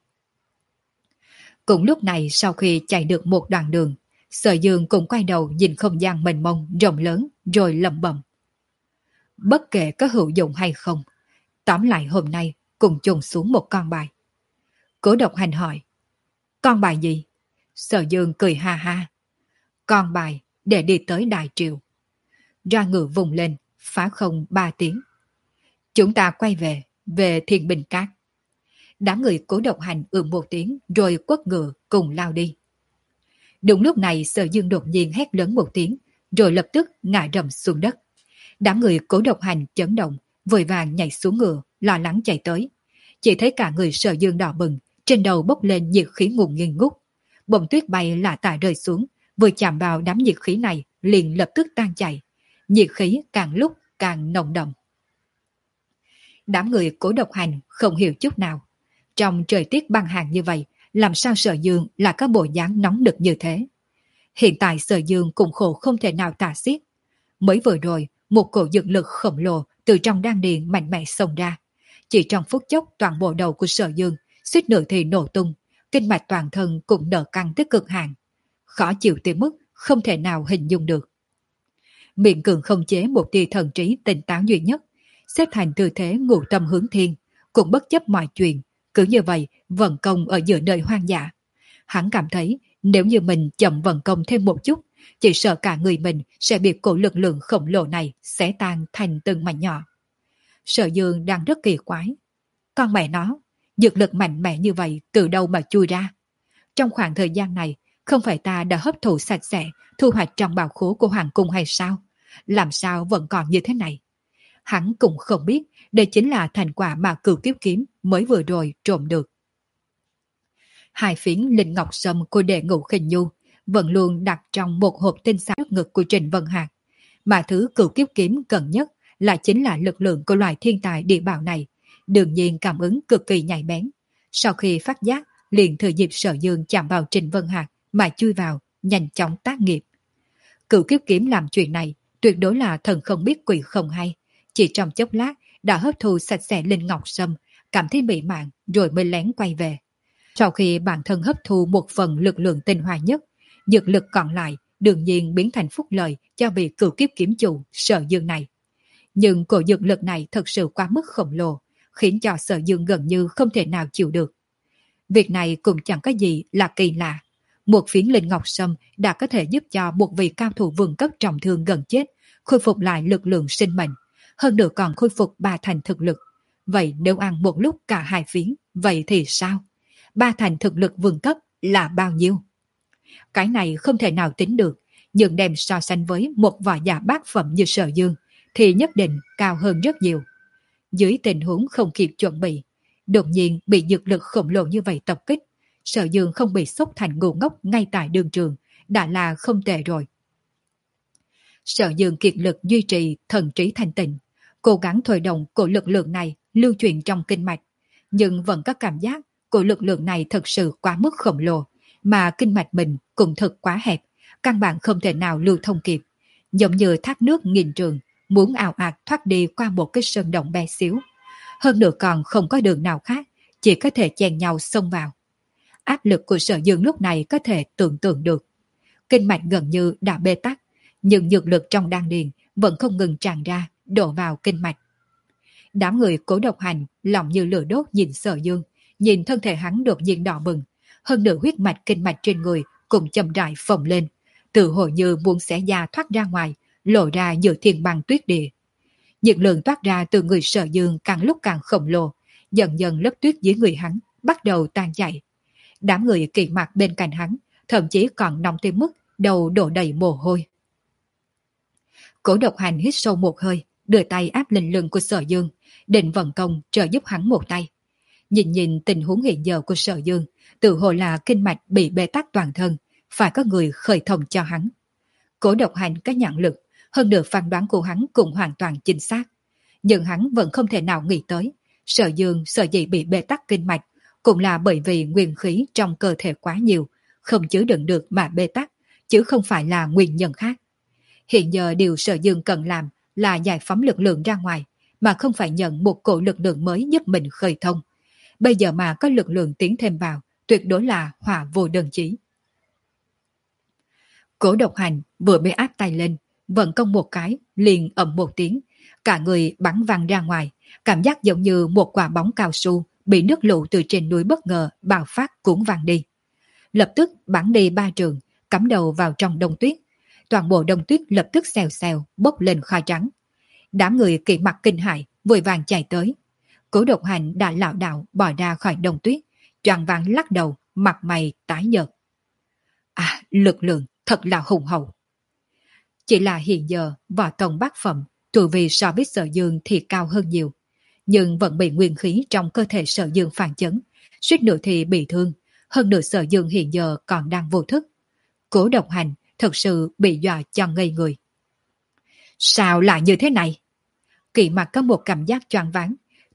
Cũng lúc này sau khi chạy được một đoạn đường, Sở Dương cũng quay đầu nhìn không gian mênh mông rộng lớn rồi lẩm bẩm. Bất kể có hữu dụng hay không, tóm lại hôm nay cùng chôn xuống một con bài. Cố Độc Hành hỏi, con bài gì? Sở Dương cười ha ha. Con bài để đi tới Đại Triều. Ra ngựa vùng lên, phá không ba tiếng. Chúng ta quay về, về Thiên Bình Cát. Đám người Cố Độc Hành ưm một tiếng rồi quất ngựa cùng lao đi. Đúng lúc này Sở Dương đột nhiên hét lớn một tiếng rồi lập tức ngã rầm xuống đất. Đám người Cố Độc Hành chấn động, vội vàng nhảy xuống ngựa, lo lắng chạy tới. Chỉ thấy cả người Sở Dương đỏ bừng, trên đầu bốc lên nhiệt khí ngùng nghiêng ngút. Bông tuyết bay lả tả rơi xuống, vừa chạm vào đám nhiệt khí này liền lập tức tan chảy. Nhiệt khí càng lúc càng nồng đậm. Đám người của độc hành không hiểu chút nào. Trong trời tiết băng hàng như vậy, làm sao Sở Dương là có bộ dáng nóng nực như thế? Hiện tại Sở Dương cũng khổ không thể nào tả xiết. Mới vừa rồi, một cổ dược lực khổng lồ từ trong đan điền mạnh mẽ xông ra. Chỉ trong phút chốc toàn bộ đầu của Sở Dương suýt nữa thì nổ tung, kinh mạch toàn thân cũng nở căng tới cực hạn. Khó chịu tới mức không thể nào hình dung được. Miệng cường không chế một tia thần trí tỉnh táo duy nhất, xếp thành tư thế ngủ tâm hướng thiên, cũng bất chấp mọi chuyện, cứ như vậy vận công ở giữa nơi hoang dã. Hắn cảm thấy nếu như mình chậm vận công thêm một chút, chỉ sợ cả người mình sẽ bị cổ lực lượng khổng lồ này xé tan thành từng mảnh nhỏ. Sở Dương đang rất kỳ quái. Con mẹ nó, dược lực mạnh mẽ như vậy từ đâu mà chui ra? Trong khoảng thời gian này, không phải ta đã hấp thụ sạch sẽ, thu hoạch trong bào khố của Hoàng Cung hay sao? Làm sao vẫn còn như thế này? Hắn cũng không biết đây chính là thành quả mà Cửu Kiếp Kiếm mới vừa rồi trộm được. Hai phiến linh ngọc sâm của đệ ngũ Khinh Nhu vẫn luôn đặt trong một hộp tinh xảo trước ngực của Trình Vân Hạc, mà thứ Cửu Kiếp Kiếm cần nhất là chính là lực lượng của loài thiên tài địa bảo này, đương nhiên cảm ứng cực kỳ nhạy bén. Sau khi phát giác, liền thừa dịp Sở Dương chạm vào Trình Vân Hạc mà chui vào, nhanh chóng tác nghiệp. Cửu Kiếp Kiếm làm chuyện này tuyệt đối là thần không biết quỷ không hay, chỉ trong chốc lát đã hấp thu sạch sẽ linh ngọc sâm, cảm thấy mỹ mãn rồi mới lén quay về. Sau khi bản thân hấp thu một phần lực lượng tinh hoa nhất, dược lực còn lại đương nhiên biến thành phúc lợi cho vị Cửu Kiếp Kiếm chủ Sở Dương này. Nhưng cổ dược lực này thật sự quá mức khổng lồ, khiến cho Sở Dương gần như không thể nào chịu được. Việc này cũng chẳng có gì là kỳ lạ. Một phiến linh ngọc sâm đã có thể giúp cho một vị cao thủ vương cấp trọng thương gần chết khôi phục lại lực lượng sinh mệnh, hơn nữa còn khôi phục ba thành thực lực. Vậy nếu ăn một lúc cả hai phiến, vậy thì sao? Ba thành thực lực vương cấp là bao nhiêu? Cái này không thể nào tính được, nhưng đem so sánh với một võ giả bát phẩm như Sở Dương thì nhất định cao hơn rất nhiều. Dưới tình huống không kịp chuẩn bị, đột nhiên bị dược lực khổng lồ như vậy tập kích, Sở Dương không bị sốc thành ngu ngốc ngay tại đường trường đã là không tệ rồi. Sở Dương kiệt lực duy trì thần trí thanh tịnh, cố gắng thôi động cổ lực lượng này lưu chuyển trong kinh mạch, nhưng vẫn có cảm giác cổ lực lượng này thật sự quá mức khổng lồ, mà kinh mạch mình cũng thật quá hẹp, căn bản không thể nào lưu thông kịp, giống như thác nước nghìn trường, muốn ào ạt thoát đi qua một cái sơn động bé xíu. Hơn nữa còn không có đường nào khác, chỉ có thể chen nhau xông vào. Áp lực của Sở Dương lúc này có thể tưởng tượng được. Kinh mạch gần như đã bế tắc, nhưng dược lực trong đan điền vẫn không ngừng tràn ra, đổ vào kinh mạch. Đám người Cố Độc Hành lòng như lửa đốt nhìn Sở Dương, nhìn thân thể hắn đột nhiên đỏ bừng, hơn nữa huyết mạch kinh mạch trên người cũng chậm rãi phồng lên, tự hồ như muốn xé da thoát ra ngoài, lộ ra giữa thiên băng tuyết địa. Nhiệt lượng toát ra từ người Sở Dương càng lúc càng khổng lồ, dần dần lớp tuyết dưới người hắn bắt đầu tan chảy. Đám người kỳ mặt bên cạnh hắn thậm chí còn nóng tới mức đầu đổ đầy mồ hôi. Cố Độc Hành hít sâu một hơi, đưa tay áp lên lưng của Sở Dương, định vận công trợ giúp hắn một tay. Nhìn nhìn tình huống hiện giờ của Sở Dương, tự hồ là kinh mạch bị bế tắc toàn thân, phải có người khởi thông cho hắn. Cố Độc Hành có nhận lực, hơn nữa phán đoán của hắn cũng hoàn toàn chính xác. Nhưng hắn vẫn không thể nào nghĩ tới, Sở Dương sở dĩ bị bế tắc kinh mạch cũng là bởi vì nguyên khí trong cơ thể quá nhiều, không chứa đựng được mà bế tắc, chứ không phải là nguyên nhân khác. Hiện giờ điều Sở Dương cần làm là giải phóng lực lượng ra ngoài, mà không phải nhận một cổ lực lượng mới giúp mình khởi thông. Bây giờ mà có lực lượng tiến thêm vào, tuyệt đối là hỏa vô đơn chí. Cố Độc Hành vừa mới áp tay lên, vận công một cái, liền ầm một tiếng, cả người bắn văng ra ngoài, cảm giác giống như một quả bóng cao su bị nước lũ từ trên núi bất ngờ bạo phát cuốn văng đi. Lập tức bắn đi ba trường, cắm đầu vào trong đông tuyết. Toàn bộ đông tuyết lập tức xèo xèo bốc lên khói trắng. Đám người kỵ mặt kinh hãi vội vàng chạy tới. Cố Độc Hành đã lảo đảo bỏ ra khỏi đông tuyết, choàng váng lắc đầu, mặt mày tái nhợt. À, lực lượng thật là hùng hậu. Chỉ là hiện giờ võ công bát phẩm, tu vi so với Sở Dương thì cao hơn nhiều, nhưng vẫn bị nguyên khí trong cơ thể Sở Dương phản chấn, suýt nữa thì bị thương. Hơn nữa Sở Dương hiện giờ còn đang vô thức. Cố Độc Hành thật sự bị dọa cho ngây người. Sao lại như thế này? Kỵ mặt có một cảm giác choáng váng,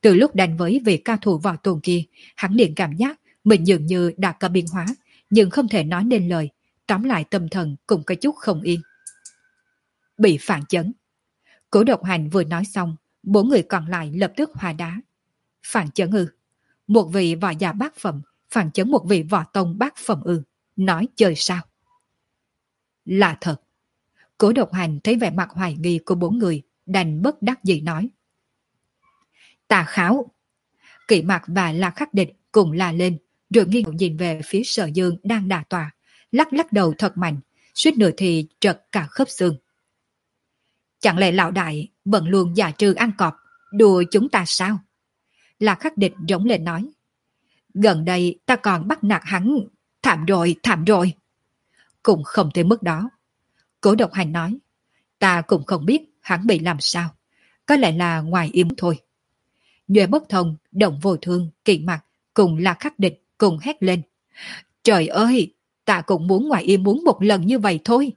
Từ lúc đánh với vị cao thủ võ tôn kia, hắn liền cảm giác mình dường như đã có biến hóa, nhưng không thể nói nên lời. Tóm lại tâm thần cũng có chút không yên. Bị phản chấn. Cố Độc Hành vừa nói xong, bốn người còn lại lập tức hóa đá. Phản chấn ư? Một vị võ giả bát phẩm phản chấn một vị võ tông bát phẩm ư? Nói chơi sao? Là thật. Cố Độc Hành thấy vẻ mặt hoài nghi của bốn người, đành bất đắc dĩ nói. Tà kháo. Kỵ Mặc và La Khắc Địch cùng la lên, rồi nghiêng đầu nhìn về phía Sở Dương đang đà tòa, lắc lắc đầu thật mạnh, suýt nữa thì trật cả khớp xương. Chẳng lẽ lão đại vẫn luôn giả trừ ăn cọp, đùa chúng ta sao? La Khắc Địch rống lên nói. Gần đây ta còn bắt nạt hắn, thảm rồi, thảm rồi. Cũng không tới mức đó. Cố Độc Hành nói. Ta cũng không biết hắn bị làm sao. Có lẽ là ngoài im thôi. Nhuệ Bất Thông, Động Vô Thương, Kỵ Mặc cùng La Khắc Địch cùng hét lên. Trời ơi, ta cũng muốn ngoài im muốn một lần như vậy thôi.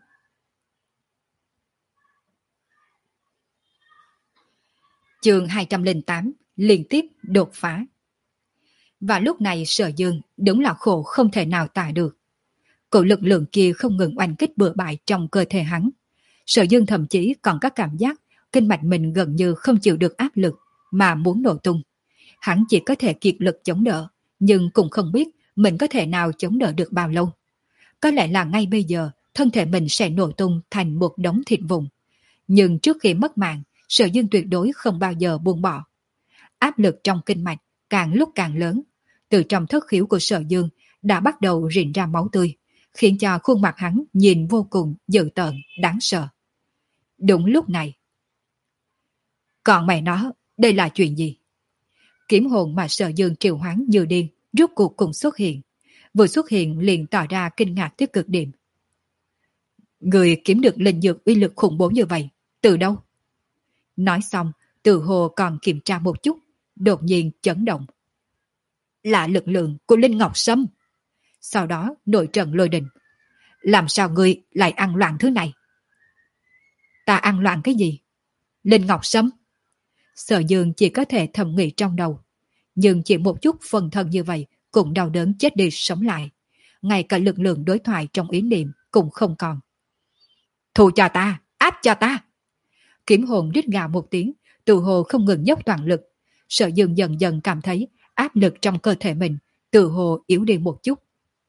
Chương hai trăm lẻ tám liên tiếp đột phá. Và lúc này Sở Dương đúng là khổ không thể nào tả được. Cổ lực lượng kia không ngừng oanh kích bừa bãi trong cơ thể hắn. Sở Dương thậm chí còn có cảm giác kinh mạch mình gần như không chịu được áp lực mà muốn nổ tung. Hắn chỉ có thể kiệt lực chống đỡ, nhưng cũng không biết mình có thể nào chống đỡ được bao lâu. Có lẽ là ngay bây giờ thân thể mình sẽ nổ tung thành một đống thịt vụn. Nhưng trước khi mất mạng, Sở Dương tuyệt đối không bao giờ buông bỏ. Áp lực trong kinh mạch càng lúc càng lớn. Từ trong thất khiếu của Sở Dương đã bắt đầu rỉ ra máu tươi, khiến cho khuôn mặt hắn nhìn vô cùng dữ tợn, đáng sợ. Đúng lúc này. Còn mẹ nó, đây là chuyện gì? Kiếm hồn mà Sở Dương triệu hoán như điên, rốt cuộc cùng xuất hiện. Vừa xuất hiện liền tỏ ra kinh ngạc tới cực điểm. Người kiếm được linh dược uy lực khủng bố như vậy, từ đâu? Nói xong, Từ Hồ còn kiểm tra một chút, đột nhiên chấn động. Là lực lượng của Linh Ngọc Sâm. Sau đó nội trận lôi đình. Làm sao ngươi lại ăn loạn thứ này? Ta ăn loạn cái gì? Linh Ngọc Sâm? Sở Dương chỉ có thể thầm nghĩ trong đầu. Nhưng chỉ một chút phần thân như vậy cũng đau đớn chết đi sống lại. Ngay cả lực lượng đối thoại trong ý niệm cũng không còn. Thu cho ta, áp cho ta. Kiếm hồn rít gào một tiếng, Từ Hồ không ngừng dốc toàn lực. Sở Dương dần dần cảm thấy áp lực trong cơ thể mình Từ Hồ yếu đi một chút.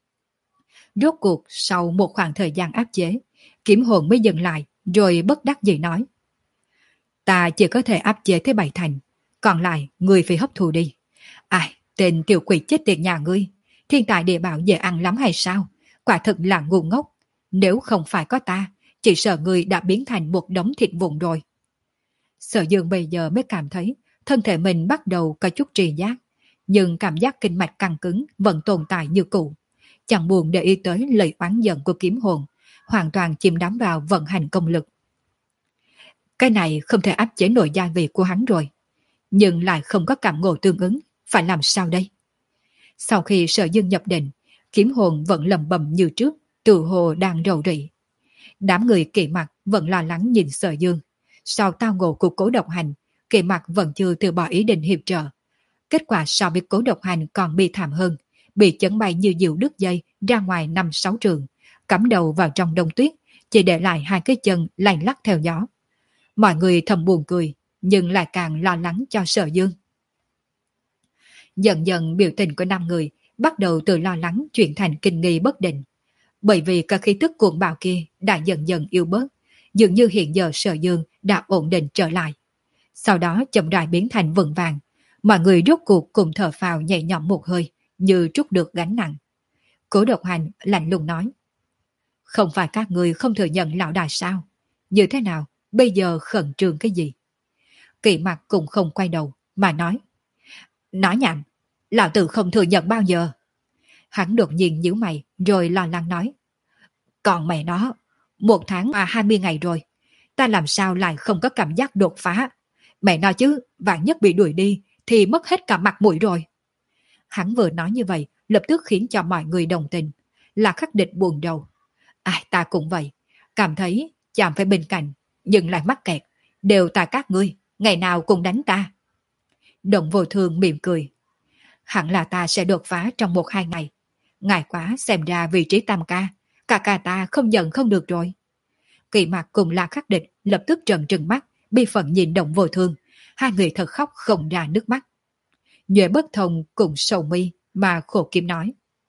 Rốt cuộc sau một khoảng thời gian áp chế, kiếm hồn mới dừng lại, rồi bất đắc dĩ nói. Ta chỉ có thể áp chế tới bảy thành, còn lại ngươi phải hấp thụ đi. Ai, tên tiểu quỷ chết tiệt nhà ngươi, thiên tài địa bảo dễ ăn lắm hay sao? Quả thực là ngu ngốc. Nếu không phải có ta, chỉ sợ ngươi đã biến thành một đống thịt vụn rồi. Sở Dương bây giờ mới cảm thấy thân thể mình bắt đầu có chút trì giác, nhưng cảm giác kinh mạch căng cứng vẫn tồn tại như cũ. Chẳng buồn để ý tới lời oán giận của kiếm hồn, hoàn toàn chìm đắm vào vận hành công lực. Cái này không thể áp chế nổi gia vị của hắn rồi, nhưng lại không có cảm ngộ tương ứng, phải làm sao đây? Sau khi Sở Dương nhập định, kiếm hồn vẫn lầm bầm như trước, tự hồ đang rầu rĩ. Đám người Kỵ Mặc vẫn lo lắng nhìn Sở Dương. Sau tao ngộ của Cố Độc Hành, Kỵ Mặc vẫn chưa từ bỏ ý định hiệp trợ. Kết quả so với Cố Độc Hành còn bi thảm hơn, bị chấn bay như diều đứt dây ra ngoài năm sáu trường, cắm đầu vào trong đông tuyết, chỉ để lại hai cái chân lay lắc theo gió. Mọi người thầm buồn cười, nhưng lại càng lo lắng cho Sở Dương. Dần dần biểu tình của năm người bắt đầu từ lo lắng chuyển thành kinh nghi bất định. Bởi vì các khí tức cuồng bạo kia đã dần dần yếu bớt, dường như hiện giờ Sở Dương đã ổn định trở lại. Sau đó chậm rãi biến thành vững vàng, mọi người rốt cuộc cùng thở phào nhẹ nhõm một hơi, như trút được gánh nặng. Cố Độc Hành lạnh lùng nói. Không phải các người không thừa nhận lão đại sao? Như thế nào? Bây giờ khẩn trương cái gì? Kỵ Mặc cũng không quay đầu, mà nói. Nói nhảm, lão tử không thừa nhận bao giờ. Hắn đột nhiên nhíu mày, rồi lo lắng nói. Còn mẹ nó, một tháng mà hai mươi ngày rồi, ta làm sao lại không có cảm giác đột phá? Mẹ nói chứ, vạn nhất bị đuổi đi, thì mất hết cả mặt mũi rồi. Hắn vừa nói như vậy, lập tức khiến cho mọi người đồng tình. Là Khắc Địch buồn đầu. Ai, ta cũng vậy, cảm thấy chạm phải bên cạnh, nhưng lại mắc kẹt, đều tại các ngươi, ngày nào cũng đánh ta. Động Vô Thương mỉm cười. Hẳn là ta sẽ đột phá trong một hai ngày. Ngại quá, xem ra vị trí tam ca, cả ca ta không giận không được rồi. Kỳ Mạc cùng La Khắc Địch lập tức trợn trừng mắt, bi phận nhìn Động Vô Thương. Hai người thật khóc không ra nước mắt. Nhuệ Bất Thông cùng sầu mi mà khổ kiếm nói.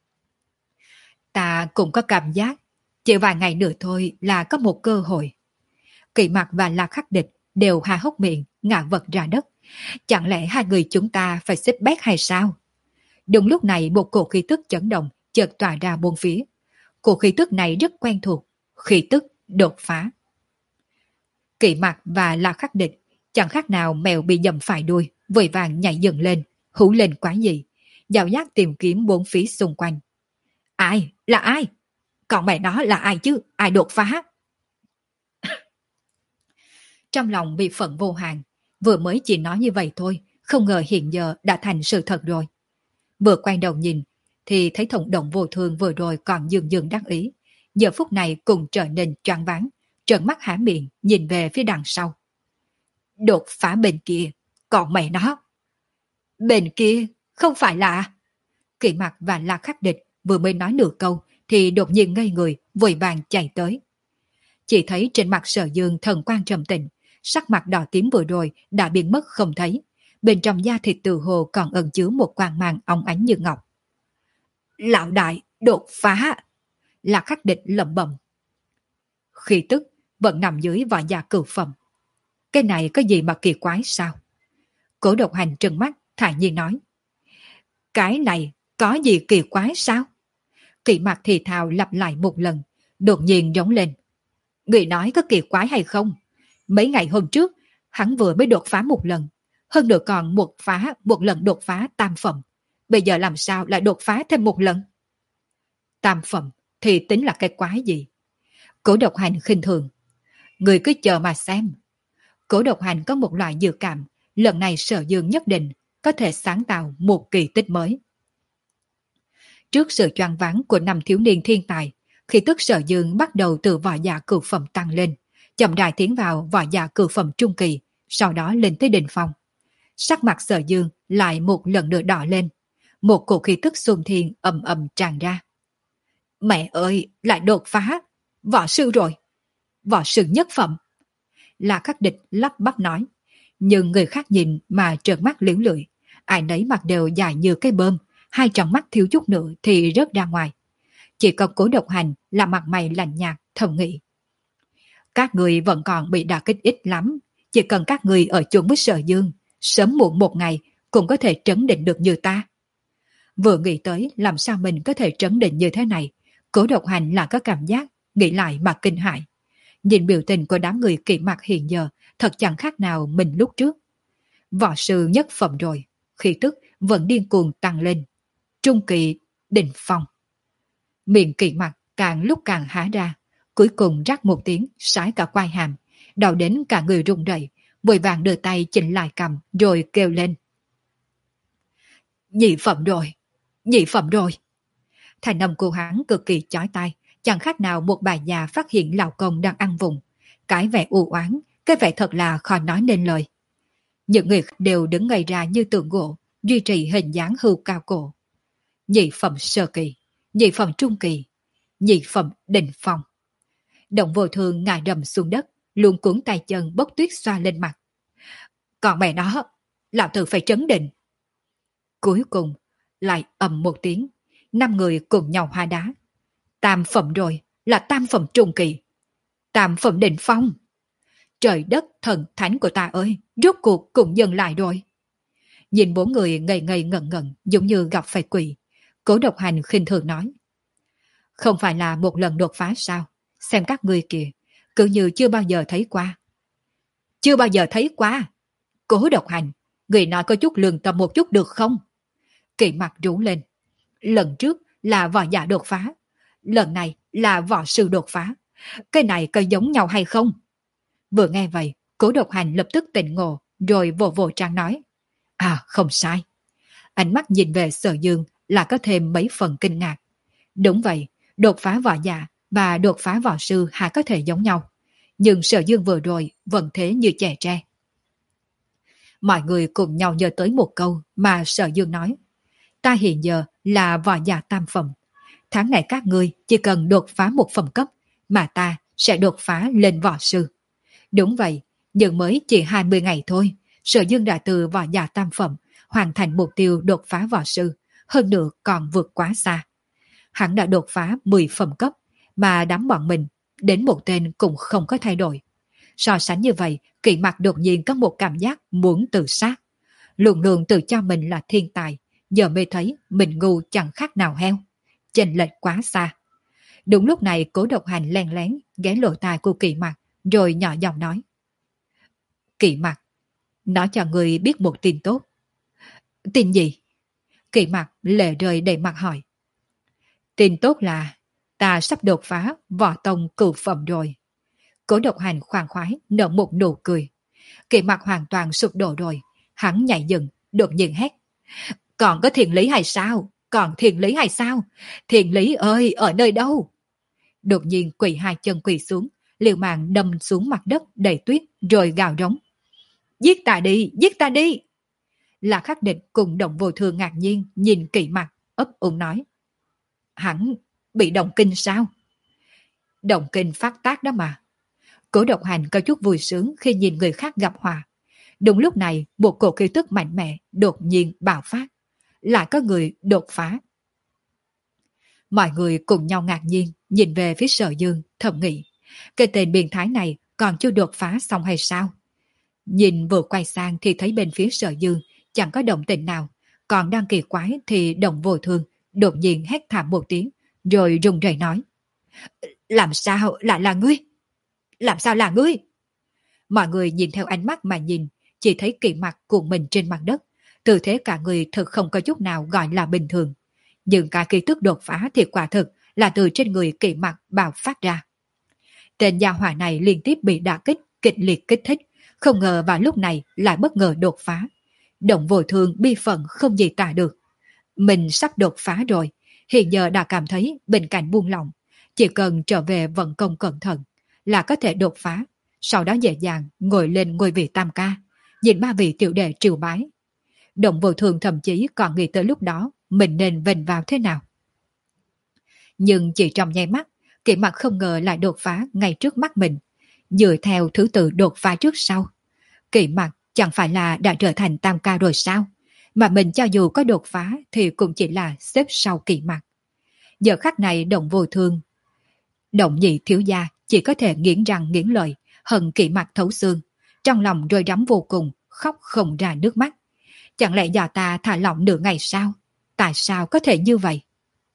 Ta cũng có cảm giác, chỉ vài ngày nữa thôi là có một cơ hội. Kỳ Mạc và La Khắc Địch đều há hốc miệng, ngã vật ra đất. Chẳng lẽ hai người chúng ta phải xích bét hay sao? Đúng lúc này một cổ khí tức chấn động chợt tỏa ra bốn phía. Cổ khí tức này rất quen thuộc, khí tức đột phá. Kỳ Mạc và La Khắc Địch chẳng khác nào mèo bị dầm phải đuôi, vội vàng nhảy dựng lên, hú lên quá dị, dạo giác tìm kiếm bốn phía xung quanh. Ai? Là ai? Còn mẹ nó là ai chứ? Ai đột phá? Trong lòng bị phận vô hạn, vừa mới chỉ nói như vậy thôi, không ngờ hiện giờ đã thành sự thật rồi. Vừa quay đầu nhìn, thì thấy Thông Động Vô Thương vừa rồi còn dường dường đắc ý, giờ phút này cùng trở nên choáng váng, trợn mắt há miệng nhìn về phía đằng sau. Đột phá bên kia, còn mẹ nó. Bên kia, không phải là... Kỳ Mạc và La Khắc Địch vừa mới nói nửa câu, thì đột nhiên ngây người, vội vàng chạy tới. Chỉ thấy trên mặt Sở Dương thần quang trầm tĩnh, sắc mặt đỏ tím vừa rồi đã biến mất không thấy. Bên trong da thịt từ hồ còn ẩn chứa một quang mang óng ánh như ngọc. Lão đại, đột phá! La Khắc Địch lẩm bẩm. Khí tức vẫn nằm dưới vỏ da cửu phẩm. Cái này có gì mà kỳ quái sao? Cố Độc Hành trừng mắt, thản nhiên nói. Cái này có gì kỳ quái sao? Kỳ Mạc thì thào lặp lại một lần, đột nhiên rống lên. Người nói có kỳ quái hay không? Mấy ngày hôm trước, hắn vừa mới đột phá một lần, hơn nữa còn một phá một lần đột phá tam phẩm. Bây giờ làm sao lại đột phá thêm một lần? Tam phẩm thì tính là cái quái gì? Cố Độc Hành khinh thường. Người cứ chờ mà xem. Cố Độc Hành có một loại dự cảm, lần này Sở Dương nhất định có thể sáng tạo một kỳ tích mới. Trước sự choáng váng của năm thiếu niên thiên tài, khi tức Sở Dương bắt đầu từ võ giả cửu phẩm tăng lên, chậm rãi tiến vào võ giả cửu phẩm trung kỳ, sau đó lên tới đỉnh phong. Sắc mặt Sở Dương lại một lần nữa đỏ lên, một cổ khí tức xung thiên ầm ầm tràn ra. Mẹ ơi, lại đột phá, võ sư rồi, võ sư nhất phẩm. La Khắc Địch lắp bắp nói, nhưng người khác nhìn mà trợn mắt liễu lưỡi, ai nấy mặt đều dài như cái bơm, hai tròng mắt thiếu chút nữa thì rớt ra ngoài. Chỉ có Cố Độc Hành là mặt mày lạnh nhạt, thầm nghĩ. Các người vẫn còn bị đả kích ít lắm, chỉ cần các người ở chung với Sở Dương, sớm muộn một ngày cũng có thể trấn định được như ta. Vừa nghĩ tới làm sao mình có thể trấn định như thế này, Cố Độc Hành là có cảm giác, nghĩ lại mà kinh hãi. Nhìn biểu tình của đám người Kỳ Mạc hiện giờ, thật chẳng khác nào mình lúc trước. Võ sư nhất phẩm rồi, khí tức vẫn điên cuồng tăng lên. Trung kỳ, đỉnh phong. Miệng Kỳ Mạc càng lúc càng há ra, cuối cùng rắc một tiếng, sái cả quai hàm, đau đến cả người run rẩy, vội vàng đưa tay chỉnh lại cầm rồi kêu lên. Nhị phẩm rồi, nhị phẩm rồi. Thành âm của hắn cực kỳ chói tai, chẳng khác nào một bà già phát hiện lão công đang ăn vùng. Cái vẻ u oán, cái vẻ thật là khó nói nên lời. Những người đều đứng ngây ra như tượng gỗ, duy trì hình dáng hưu cao cổ. Nhị phẩm sơ kỳ, nhị phẩm trung kỳ, nhị phẩm đỉnh phong. Động Vô Thương ngã đầm xuống đất, luôn cuốn tay chân bốc tuyết xoa lên mặt. Còn mẹ nó, lão tử phải trấn định. Cuối cùng, lại ầm một tiếng, năm người cùng nhau hóa đá. Tam phẩm rồi, là tam phẩm trung kỳ. Tam phẩm đỉnh phong. Trời đất thần thánh của ta ơi, rốt cuộc cũng dừng lại rồi. Nhìn bốn người ngây ngây ngẩn ngẩn, giống như gặp phải quỷ. Cố Độc Hành khinh thường nói. Không phải là một lần đột phá sao? Xem các ngươi kìa, cứ như chưa bao giờ thấy qua. Chưa bao giờ thấy qua. Cố Độc Hành, người nói có chút lương tâm một chút được không? Kỳ Mặt rú lên. Lần trước là võ giả đột phá, lần này là võ sư đột phá. Cái này có giống nhau hay không? Vừa nghe vậy, Cố Độc Hành lập tức tỉnh ngộ, rồi vỗ vỗ trán nói. À, không sai. Ánh mắt nhìn về Sở Dương là có thêm mấy phần kinh ngạc. Đúng vậy, đột phá võ giả và đột phá võ sư há có thể giống nhau. Nhưng Sở Dương vừa rồi vẫn thế như trẻ tre. Mọi người cùng nhau nhớ tới một câu mà Sở Dương nói. Ta hiện giờ là võ giả tam phẩm. Tháng này các ngươi chỉ cần đột phá một phẩm cấp, mà ta sẽ đột phá lên võ sư. Đúng vậy, nhưng mới chỉ hai mươi ngày thôi, Sở Dương đã từ võ giả tam phẩm hoàn thành mục tiêu đột phá võ sư, hơn nữa còn vượt quá xa. Hắn đã đột phá mười phẩm cấp, mà đám bọn mình đến một tên cũng không có thay đổi. So sánh như vậy, Kỷ Mặc đột nhiên có một cảm giác muốn tự sát. Luôn luôn tự cho mình là thiên tài, giờ mới thấy mình ngu chẳng khác nào heo. Chênh lệch quá xa. Đúng lúc này Cố Độc Hành len lén ghé lỗ tai của Kỷ Mặc, rồi nhỏ giọng nói. Kỷ Mặc, nói cho người biết một tin tốt. Tin gì? Kỷ Mặc lệ rơi đầy mặt hỏi. Tin tốt là ta sắp đột phá võ tông cửu phẩm rồi. Cố Độc Hành khoan khoái nở một nụ cười. Kỷ Mặc hoàn toàn sụp đổ rồi. Hắn nhảy dựng, đột nhiên hét. Còn có thiền lý hay sao? Còn thiền lý hay sao? Thiền lý ơi, ở nơi đâu? Đột nhiên quỳ hai chân quỳ xuống, liều mạng đâm xuống mặt đất đầy tuyết, rồi gào rống. Giết ta đi, giết ta đi! Là Khắc Địch cùng Động Vô Thương ngạc nhiên nhìn Kỷ Mặc, ấp úng nói. Hắn bị động kinh sao? Động kinh phát tác đó mà. Cố Độc Hành có chút vui sướng khi nhìn người khác gặp họa. Đúng lúc này, một cổ khí tức mạnh mẽ đột nhiên bạo phát. Lại có người đột phá. Mọi người cùng nhau ngạc nhiên nhìn về phía Sở Dương, thầm nghĩ. Cái tên biến thái này còn chưa đột phá xong hay sao? Nhìn vừa quay sang thì thấy bên phía Sở Dương chẳng có động tĩnh nào. Còn đang kỳ quái thì Động Vô Thương đột nhiên hét thảm một tiếng, rồi run rẩy nói. Làm sao lại là ngươi? Làm sao là ngươi? Mọi người nhìn theo ánh mắt mà nhìn, chỉ thấy Kỷ Mặc cuộn mình trên mặt đất. Tư thế cả người thực không có chút nào gọi là bình thường. Nhưng cả khí tức đột phá thì quả thực là từ trên người Kỷ Mặc bạo phát ra. Tên gia hỏa này liên tiếp bị đả kích, kịch liệt kích thích, không ngờ vào lúc này lại bất ngờ đột phá. Động Vô Thương bi phận không gì tả được. Mình sắp đột phá rồi, hiện giờ đã cảm thấy bên cạnh buông lỏng, chỉ cần trở về vận công cẩn thận là có thể đột phá, sau đó dễ dàng ngồi lên ngôi vị tam ca, nhìn ba vị tiểu đệ triều bái. Động Vô Thương thậm chí còn nghĩ tới lúc đó mình nên vênh vào thế nào. Nhưng chỉ trong nháy mắt, Kỷ Mặc không ngờ lại đột phá ngay trước mắt mình, dựa theo thứ tự đột phá trước sau. Kỷ Mặc chẳng phải là đã trở thành tam ca rồi sao? Mà mình cho dù có đột phá thì cũng chỉ là xếp sau Kỷ Mặc. Giờ khắc này Động Vô Thương, Động Nhị thiếu gia chỉ có thể nghiến răng nghiến lợi, hận Kỷ Mặc thấu xương, trong lòng rơi rắm vô cùng, khóc không ra nước mắt. Chẳng lẽ do ta thả lỏng nửa ngày sao? Tại sao có thể như vậy?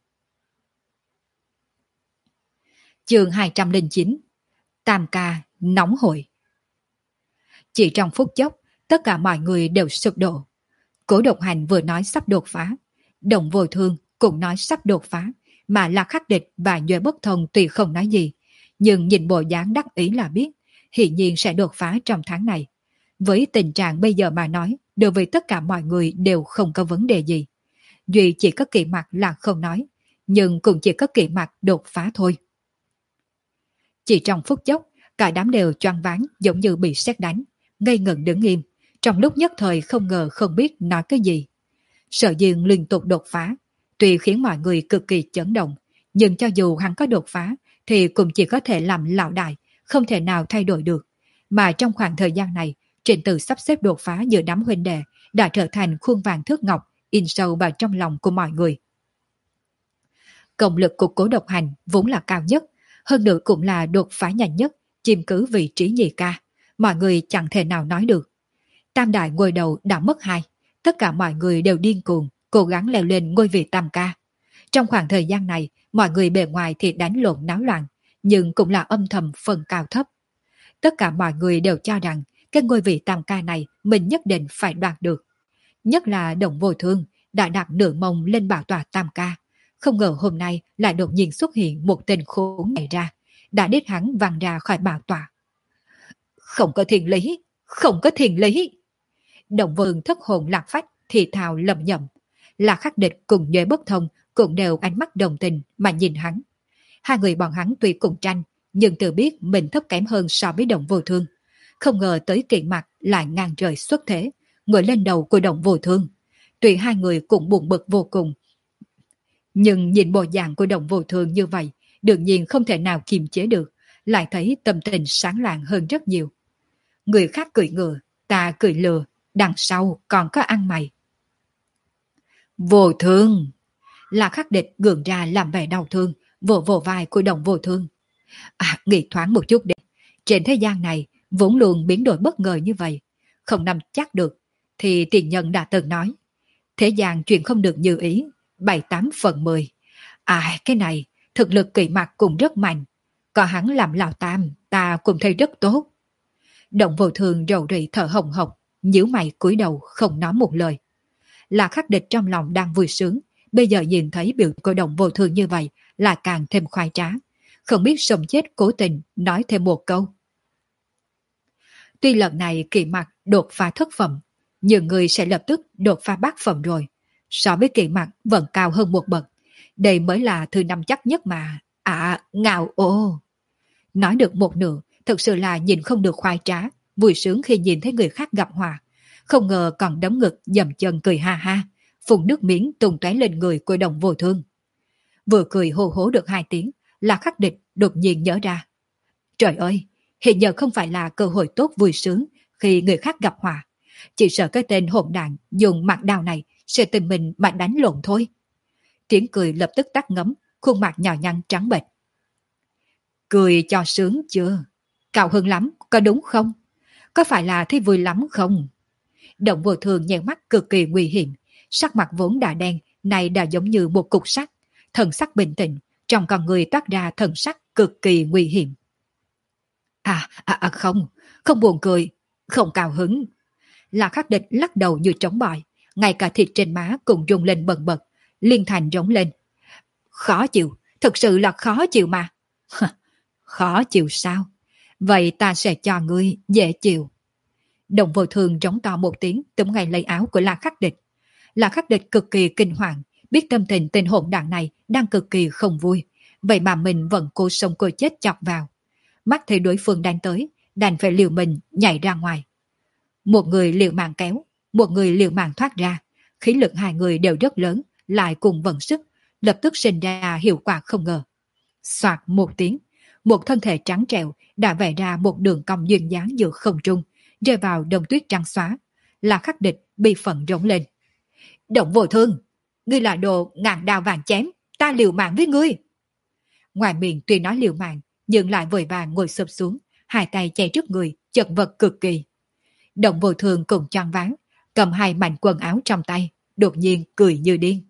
Chương hai trăm lẻ chín. Tam ca nóng hổi. Chỉ trong phút chốc, tất cả mọi người đều sụp đổ. Cố Độc Hành vừa nói sắp đột phá, Động Vô Thương cũng nói sắp đột phá, mà là Khắc Địch và Nhuệ Bất Thông tuy không nói gì, nhưng nhìn bộ dáng đắc ý là biết, hiển nhiên sẽ đột phá trong tháng này. Với tình trạng bây giờ mà nói, đối với tất cả mọi người đều không có vấn đề gì. Duy chỉ có Kỷ Mặc là không nói, nhưng cũng chỉ có Kỷ Mặc đột phá thôi. Chỉ trong phút chốc, cả đám đều choáng váng giống như bị sét đánh, ngây ngẩn đứng im, trong lúc nhất thời không ngờ không biết nói cái gì. Sở Dương liên tục đột phá, tuy khiến mọi người cực kỳ chấn động, nhưng cho dù hắn có đột phá thì cũng chỉ có thể làm lão đại, không thể nào thay đổi được. Mà trong khoảng thời gian này, trình tự sắp xếp đột phá giữa đám huynh đệ đã trở thành khuôn vàng thước ngọc, in sâu vào trong lòng của mọi người. Công lực của Cố Độc Hành vốn là cao nhất, hơn nữa cũng là đột phá nhanh nhất, chiếm cứ vị trí nhì ca, mọi người chẳng thể nào nói được. Tam đại ngôi đầu đã mất hai, tất cả mọi người đều điên cuồng, cố gắng leo lên ngôi vị tam ca. Trong khoảng thời gian này, mọi người bề ngoài thì đánh lộn náo loạn, nhưng cũng là âm thầm phần cao thấp. Tất cả mọi người đều cho rằng cái ngôi vị tam ca này mình nhất định phải đoạt được. Nhất là Động Vô Thương đã đặt nửa mông lên bảo tọa tam ca. Không ngờ hôm nay lại đột nhiên xuất hiện một tên khốn này ra, đã đít hắn văng ra khỏi bảo tọa. Không có thiền lý, không có thiền lý. Động Vương thất hồn lạc phách thì thào lầm nhầm. Là Khắc Địch cùng Nhuệ Bất Thông cũng đều ánh mắt đồng tình mà nhìn hắn. Hai người bọn hắn tuy cùng tranh, nhưng tự biết mình thấp kém hơn so với Động Vô Thương. Không ngờ tới Kỷ Mặc lại ngang trời xuất thế, ngồi lên đầu của Đồng Vô Thương. Tuy hai người cũng buồn bực vô cùng, nhưng nhìn bộ dạng của Đồng Vô Thương như vậy, đương nhiên không thể nào kiềm chế được, lại thấy tâm tình sáng lạng hơn rất nhiều. Người khác cười ngựa, ta cười lừa, đằng sau còn có ăn mày. Vô Thương! Là Khắc Địch gượng ra làm vẻ đau thương, vỗ vỗ vai của Đồng Vô Thương. À, nghĩ thoáng một chút đi. Trên thế gian này, vốn luôn biến đổi bất ngờ như vậy. Không nắm chắc được, thì tiền nhân đã từng nói. Thế gian chuyện không được như ý, bảy tám phần mười. À, cái này, thực lực Kỷ Mặc cũng rất mạnh. Có hắn làm lão tam, ta cũng thấy rất tốt. Đồng Vô Thương rầu rĩ thở hồng hộc, nhíu mày cúi đầu không nói một lời. Là Khắc Địch trong lòng đang vui sướng, bây giờ nhìn thấy biểu của Đồng Vô Thương như vậy là càng thêm khoái trá, không biết sống chết cố tình nói thêm một câu. Tuy lần này Kỷ Mặc đột phá thất phẩm, nhiều người sẽ lập tức đột phá bát phẩm rồi, so với Kỷ Mặc vẫn cao hơn một bậc. Đây mới là thứ năm chắc nhất mà. À, ngạo ô! Nói được một nửa, thực sự là nhìn không được khoái trá, vui sướng khi nhìn thấy người khác gặp họa. Không ngờ còn đấm ngực dầm chân cười ha ha, phun nước miếng tung tóe lên người của Đồng Vô Thương. Vừa cười hô hố được hai tiếng, là Khắc Địch đột nhiên nhớ ra. Trời ơi, hiện giờ không phải là cơ hội tốt vui sướng khi người khác gặp họa. Chỉ sợ cái tên hỗn đàn dùng mặt đao này sẽ tìm mình mà đánh lộn thôi. Tiếng cười lập tức tắt ngấm, khuôn mặt nhỏ nhăn trắng bệch. Cười cho sướng chưa? Cao hứng lắm, có đúng không? Có phải là thấy vui lắm không? Đồng Vô Thương nheo mắt cực kỳ nguy hiểm, sắc mặt vốn đã đen, này đã giống như một cục sắt, thần sắc bình tĩnh, trong con người toát ra thần sắc cực kỳ nguy hiểm. À, à, à không, không buồn cười, không cao hứng. Là Khắc Địch lắc đầu như trống bỏi, ngay cả thịt trên má cũng rung lên bần bật, liên thành rống lên. Khó chịu, thực sự là khó chịu mà. Khó chịu sao? Vậy ta sẽ cho ngươi dễ chịu. Đồng Vô Thương rống to một tiếng, túm ngay lấy áo của La Khắc Địch. La Khắc Địch cực kỳ kinh hoàng, biết tâm tình tên hỗn đản này đang cực kỳ không vui, vậy mà mình vẫn cố sống cố chết chọc vào. Mắt thấy đối phương đang tới, đành phải liều mình nhảy ra ngoài. Một người liều mạng kéo, một người liều mạng thoát ra, khí lực hai người đều rất lớn, lại cùng vận sức, lập tức sinh ra hiệu quả không ngờ. Soạt một tiếng, một thân thể trắng trẻo đã vẽ ra một đường cong duyên dáng giữa không trung, rơi vào đồng tuyết trắng xóa. Là Khắc Địch bị phẫn rống lên. Đồng Vô Thương, ngươi là đồ ngàn đao vàng chém, ta liều mạng với ngươi. Ngoài miệng tuy nói liều mạng, nhưng lại vội vàng ngồi sụp xuống, hai tay che trước người, chật vật cực kỳ. Đồng Vô Thương cùng choáng váng, cầm hai mảnh quần áo trong tay, đột nhiên cười như điên.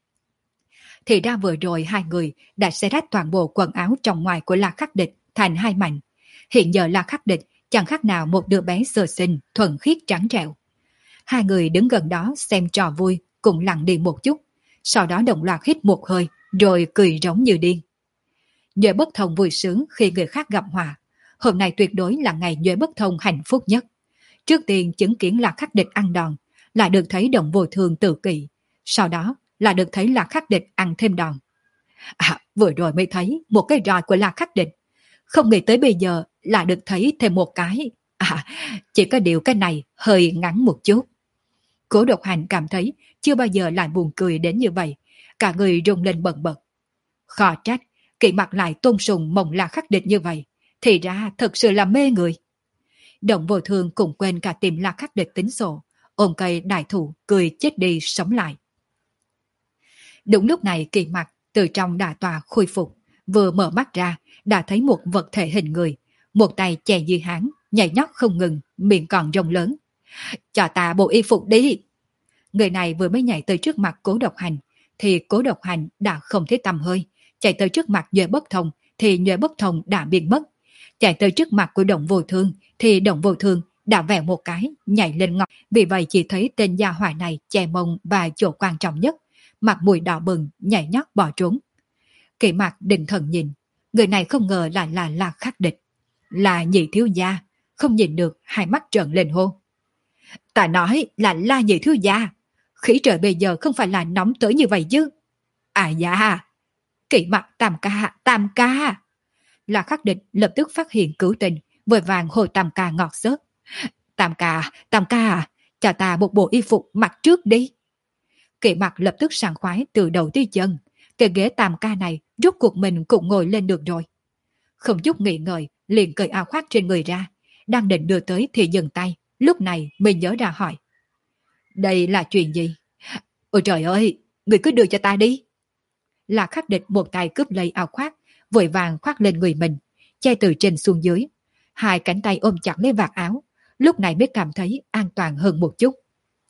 Thì ra vừa rồi hai người đã xé rách toàn bộ quần áo trong ngoài của La Khắc Địch thành hai mảnh. Hiện giờ La Khắc Địch chẳng khác nào một đứa bé sơ sinh, thuần khiết trắng trẻo. Hai người đứng gần đó xem trò vui, cũng lặng đi một chút, sau đó đồng loạt hít một hơi, rồi cười rống như điên. Nhuệ Bất Thông vui sướng khi người khác gặp họa. Hôm nay tuyệt đối là ngày Nhuệ Bất Thông hạnh phúc nhất. Trước tiên chứng kiến là Khắc Địch ăn đòn, lại được thấy Đồng Vô Thương tự kỷ, sau đó là được thấy là Khắc Địch ăn thêm đòn. À, vừa rồi mới thấy một cái roi của La Khắc Địch, không nghĩ tới bây giờ là được thấy thêm một cái. À, chỉ có điều cái này hơi ngắn một chút. Cố Độc Hành cảm thấy chưa bao giờ lại buồn cười đến như vậy, cả người rung lên bần bật. Khó trách, Kỷ Mặc lại tôn sùng mộng La Khắc Địch như vậy, thì ra thật sự là mê người. Đồng Vô Thương cũng quên cả tìm La Khắc Địch tính sổ, ôm cây đại thụ cười chết đi sống lại. Đúng lúc này Kỷ Mặc từ trong đà tòa khôi phục, vừa mở mắt ra đã thấy một vật thể hình người, một tay chè dưới háng, nhảy nhót không ngừng, miệng còn rồng lớn. Cho ta bộ y phục đi. Người này vừa mới nhảy tới trước mặt Cố Độc Hành, thì Cố Độc Hành đã không thấy tăm hơi, chạy tới trước mặt Nhuệ Bất Thông thì Nhuệ Bất Thông đã biến mất, chạy tới trước mặt của Đồng Vô Thương thì Đồng Vô Thương đã vèo một cái nhảy lên ngọc. Vì vậy chỉ thấy tên gia hỏa này che mông và chỗ quan trọng nhất, mặt mũi đỏ bừng nhảy nhót bỏ trốn. Kỷ Mặc định thần nhìn, người này không ngờ lại là La Khắc Địch, là Nhị thiếu gia, không nhìn được hai mắt trợn lên hô. Ta nói là La Nhị thiếu gia, khí trời bây giờ không phải là nóng tới như vậy chứ. À dạ, Kỷ Mặc tam ca, tam ca. La Khắc Địch lập tức phát hiện cứu tình, vội vàng hồi tam ca ngọt xớt. Tam ca, tam ca, cho ta một bộ y phục mặc trước đi. Kỵ Mặc lập tức sảng khoái từ đầu tới chân, cái ghế tam ca này rốt cuộc mình cũng ngồi lên được rồi. Không chút nghĩ ngợi, liền cởi áo khoác trên người ra, đang định đưa tới thì dừng tay, lúc này mình nhớ ra hỏi. Đây là chuyện gì? Ôi trời ơi, người cứ đưa cho ta đi. Là Khắc Địch một tay cướp lấy áo khoác, vội vàng khoác lên người mình, che từ trên xuống dưới. Hai cánh tay ôm chặt lấy vạt áo, lúc này mới cảm thấy an toàn hơn một chút.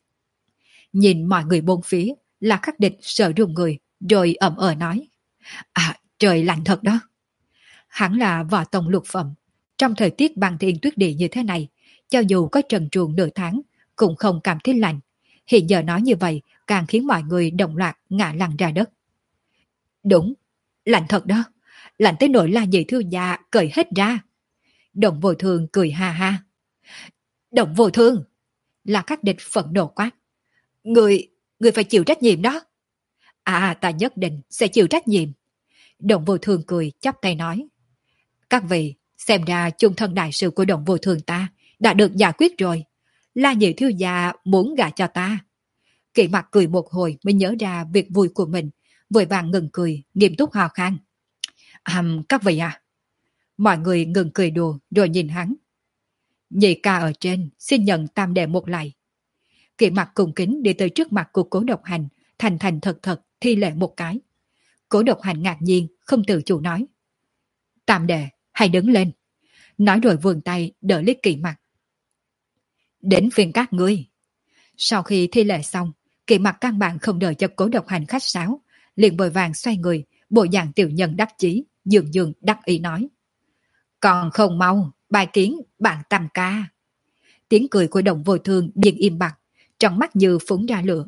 Nhìn mọi người bốn phía, là Khắc Địch sợ run người, rồi ậm ờ nói. À, trời lạnh thật đó. Hắn là võ tông lục phẩm, trong thời tiết băng thiên tuyết địa như thế này, cho dù có trần truồng nửa tháng, cũng không cảm thấy lạnh. Hiện giờ nói như vậy, càng khiến mọi người đồng loạt ngã lăn ra đất. Đúng, lạnh thật đó, lạnh tới nỗi là nhị thiếu gia cởi hết ra. Đồng Vô Thương cười ha ha. Đồng Vô Thương, là Khắc Địch phẫn nộ quát. Người, người phải chịu trách nhiệm đó. À, ta nhất định sẽ chịu trách nhiệm. Đồng Vô Thương cười chắp tay nói. Các vị, xem ra chung thân đại sự của Đồng Vô Thương ta đã được giải quyết rồi. La nhị thiếu gia muốn gả cho ta. Kỵ Mặc cười một hồi mới nhớ ra việc vui của mình, vội vàng ngừng cười, nghiêm túc hò khan. À, các vị à. Mọi người ngừng cười đùa rồi nhìn hắn. Nhị ca ở trên xin nhận tam đệ một lạy. Kỵ Mặc cùng kính đi tới trước mặt của Cố Độc Hành, thành thành thật thật thi lễ một cái. Cố Độc Hành ngạc nhiên, không tự chủ nói. Tam đệ, hãy đứng lên. Nói rồi vươn tay đỡ lấy Kỵ Mặc. Đến phiên các ngươi. Sau khi thi lễ xong, Kỵ Mặc căn bản không đợi cho Cố Độc Hành khách sáo, liền vội vàng xoay người, bộ dạng tiểu nhân đắc chí, dường dường đắc ý nói. Còn không mau, bài kiến, bạn tam ca. Tiếng cười của Đồng Vô Thương điên im bặt, trong mắt như phúng ra lửa.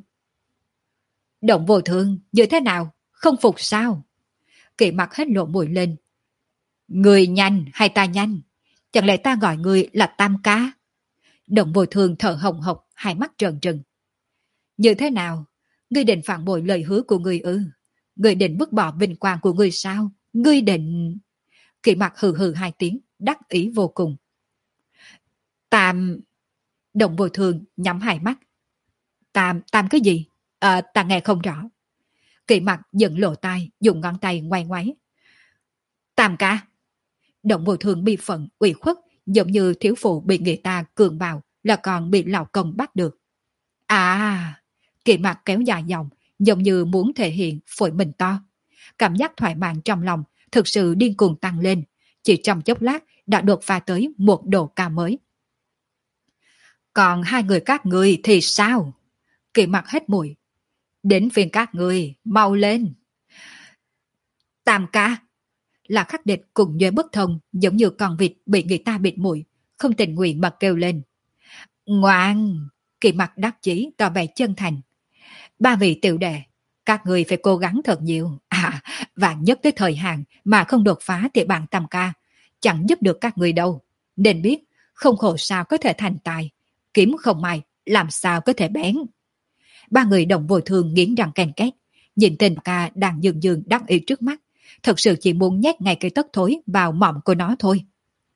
Đồng Vô Thương, như thế nào? Không phục sao? Kỵ Mặc hết lộ mũi lên. Người nhanh hay ta nhanh? Chẳng lẽ ta gọi người là tam ca? Đồng Vô Thương thở hồng hộc, hai mắt trợn trừng. Như thế nào? Ngươi định phản bội lời hứa của ngươi ư? Ngươi định vứt bỏ vinh quang của ngươi sao? Ngươi định... Kỵ Mặc hừ hừ hai tiếng, đắc ý vô cùng. Tam... Đồng Vô Thương nhắm hai mắt. Tam, tam cái gì? À, ta nghe không rõ. Kỵ Mặc giận lộ tai, dùng ngón tay ngoay ngoáy. Tam ca. Đồng Vô Thương bi phận, ủy khuất, giống như thiếu phụ bị người ta cường bạo, là còn bị lão công bắt được. À... Kỵ Mặc kéo dài dòng, giống như muốn thể hiện phổi mình to. Cảm giác thoải mái trong lòng thực sự điên cuồng tăng lên, chỉ trong chốc lát đã đột phá tới một độ cao mới. Còn hai người các ngươi thì sao? Kỵ Mặc hết mùi. Đến phiên các ngươi, mau lên. Tam ca. Là Khắc Địch cùng nhớ bất thông, giống như con vịt bị người ta bịt mũi, không tình nguyện mà kêu lên. Ngoan. Kỵ Mặc đắc chí tỏ vẻ chân thành. Ba vị tiểu đệ, các người phải cố gắng thật nhiều. À, và nhất tới thời hạn mà không đột phá thì bạn tam ca chẳng giúp được các người đâu. Nên biết, không khổ sao có thể thành tài, kiếm không may, làm sao có thể bén. Ba người Đồng Vô Thương nghiến răng ken két, nhìn tên ca đang dường dường đắc ý trước mắt, thật sự chỉ muốn nhét ngay cái tất thối vào mỏm của nó thôi.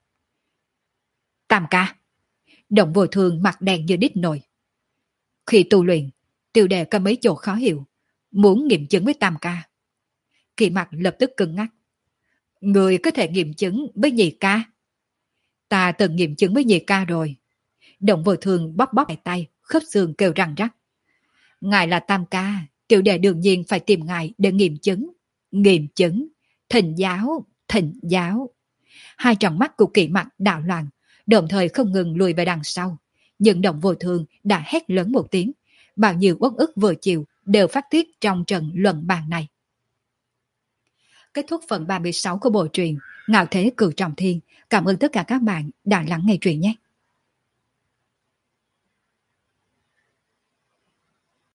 Tam ca. Đồng Vô Thương mặt đen như đít nồi. Khi tu luyện, tiểu đệ có mấy chỗ khó hiểu, muốn nghiệm chứng với tam ca. Kỵ Mặc lập tức cứng ngắc. Người có thể nghiệm chứng với nhị ca? Ta từng nghiệm chứng với nhị ca rồi. Đồng Vô Thương bóp bóp tay, khớp xương kêu răng rắc. Ngài là tam ca, tiểu đệ đương nhiên phải tìm ngài để nghiệm chứng. Nghiệm chứng, thỉnh giáo, thỉnh giáo. Hai tròng mắt của Kỵ Mặc đảo loạn, đồng thời không ngừng lùi về đằng sau. Nhưng Đồng Vô Thương đã hét lớn một tiếng, bao nhiêu uất ức vừa chịu đều phát tiết trong trận luận bàn này. Kết thúc phần ba mươi sáu của bộ truyện Ngạo Thế Cửu Trọng Thiên. Cảm ơn tất cả các bạn đã lắng nghe truyện nhé.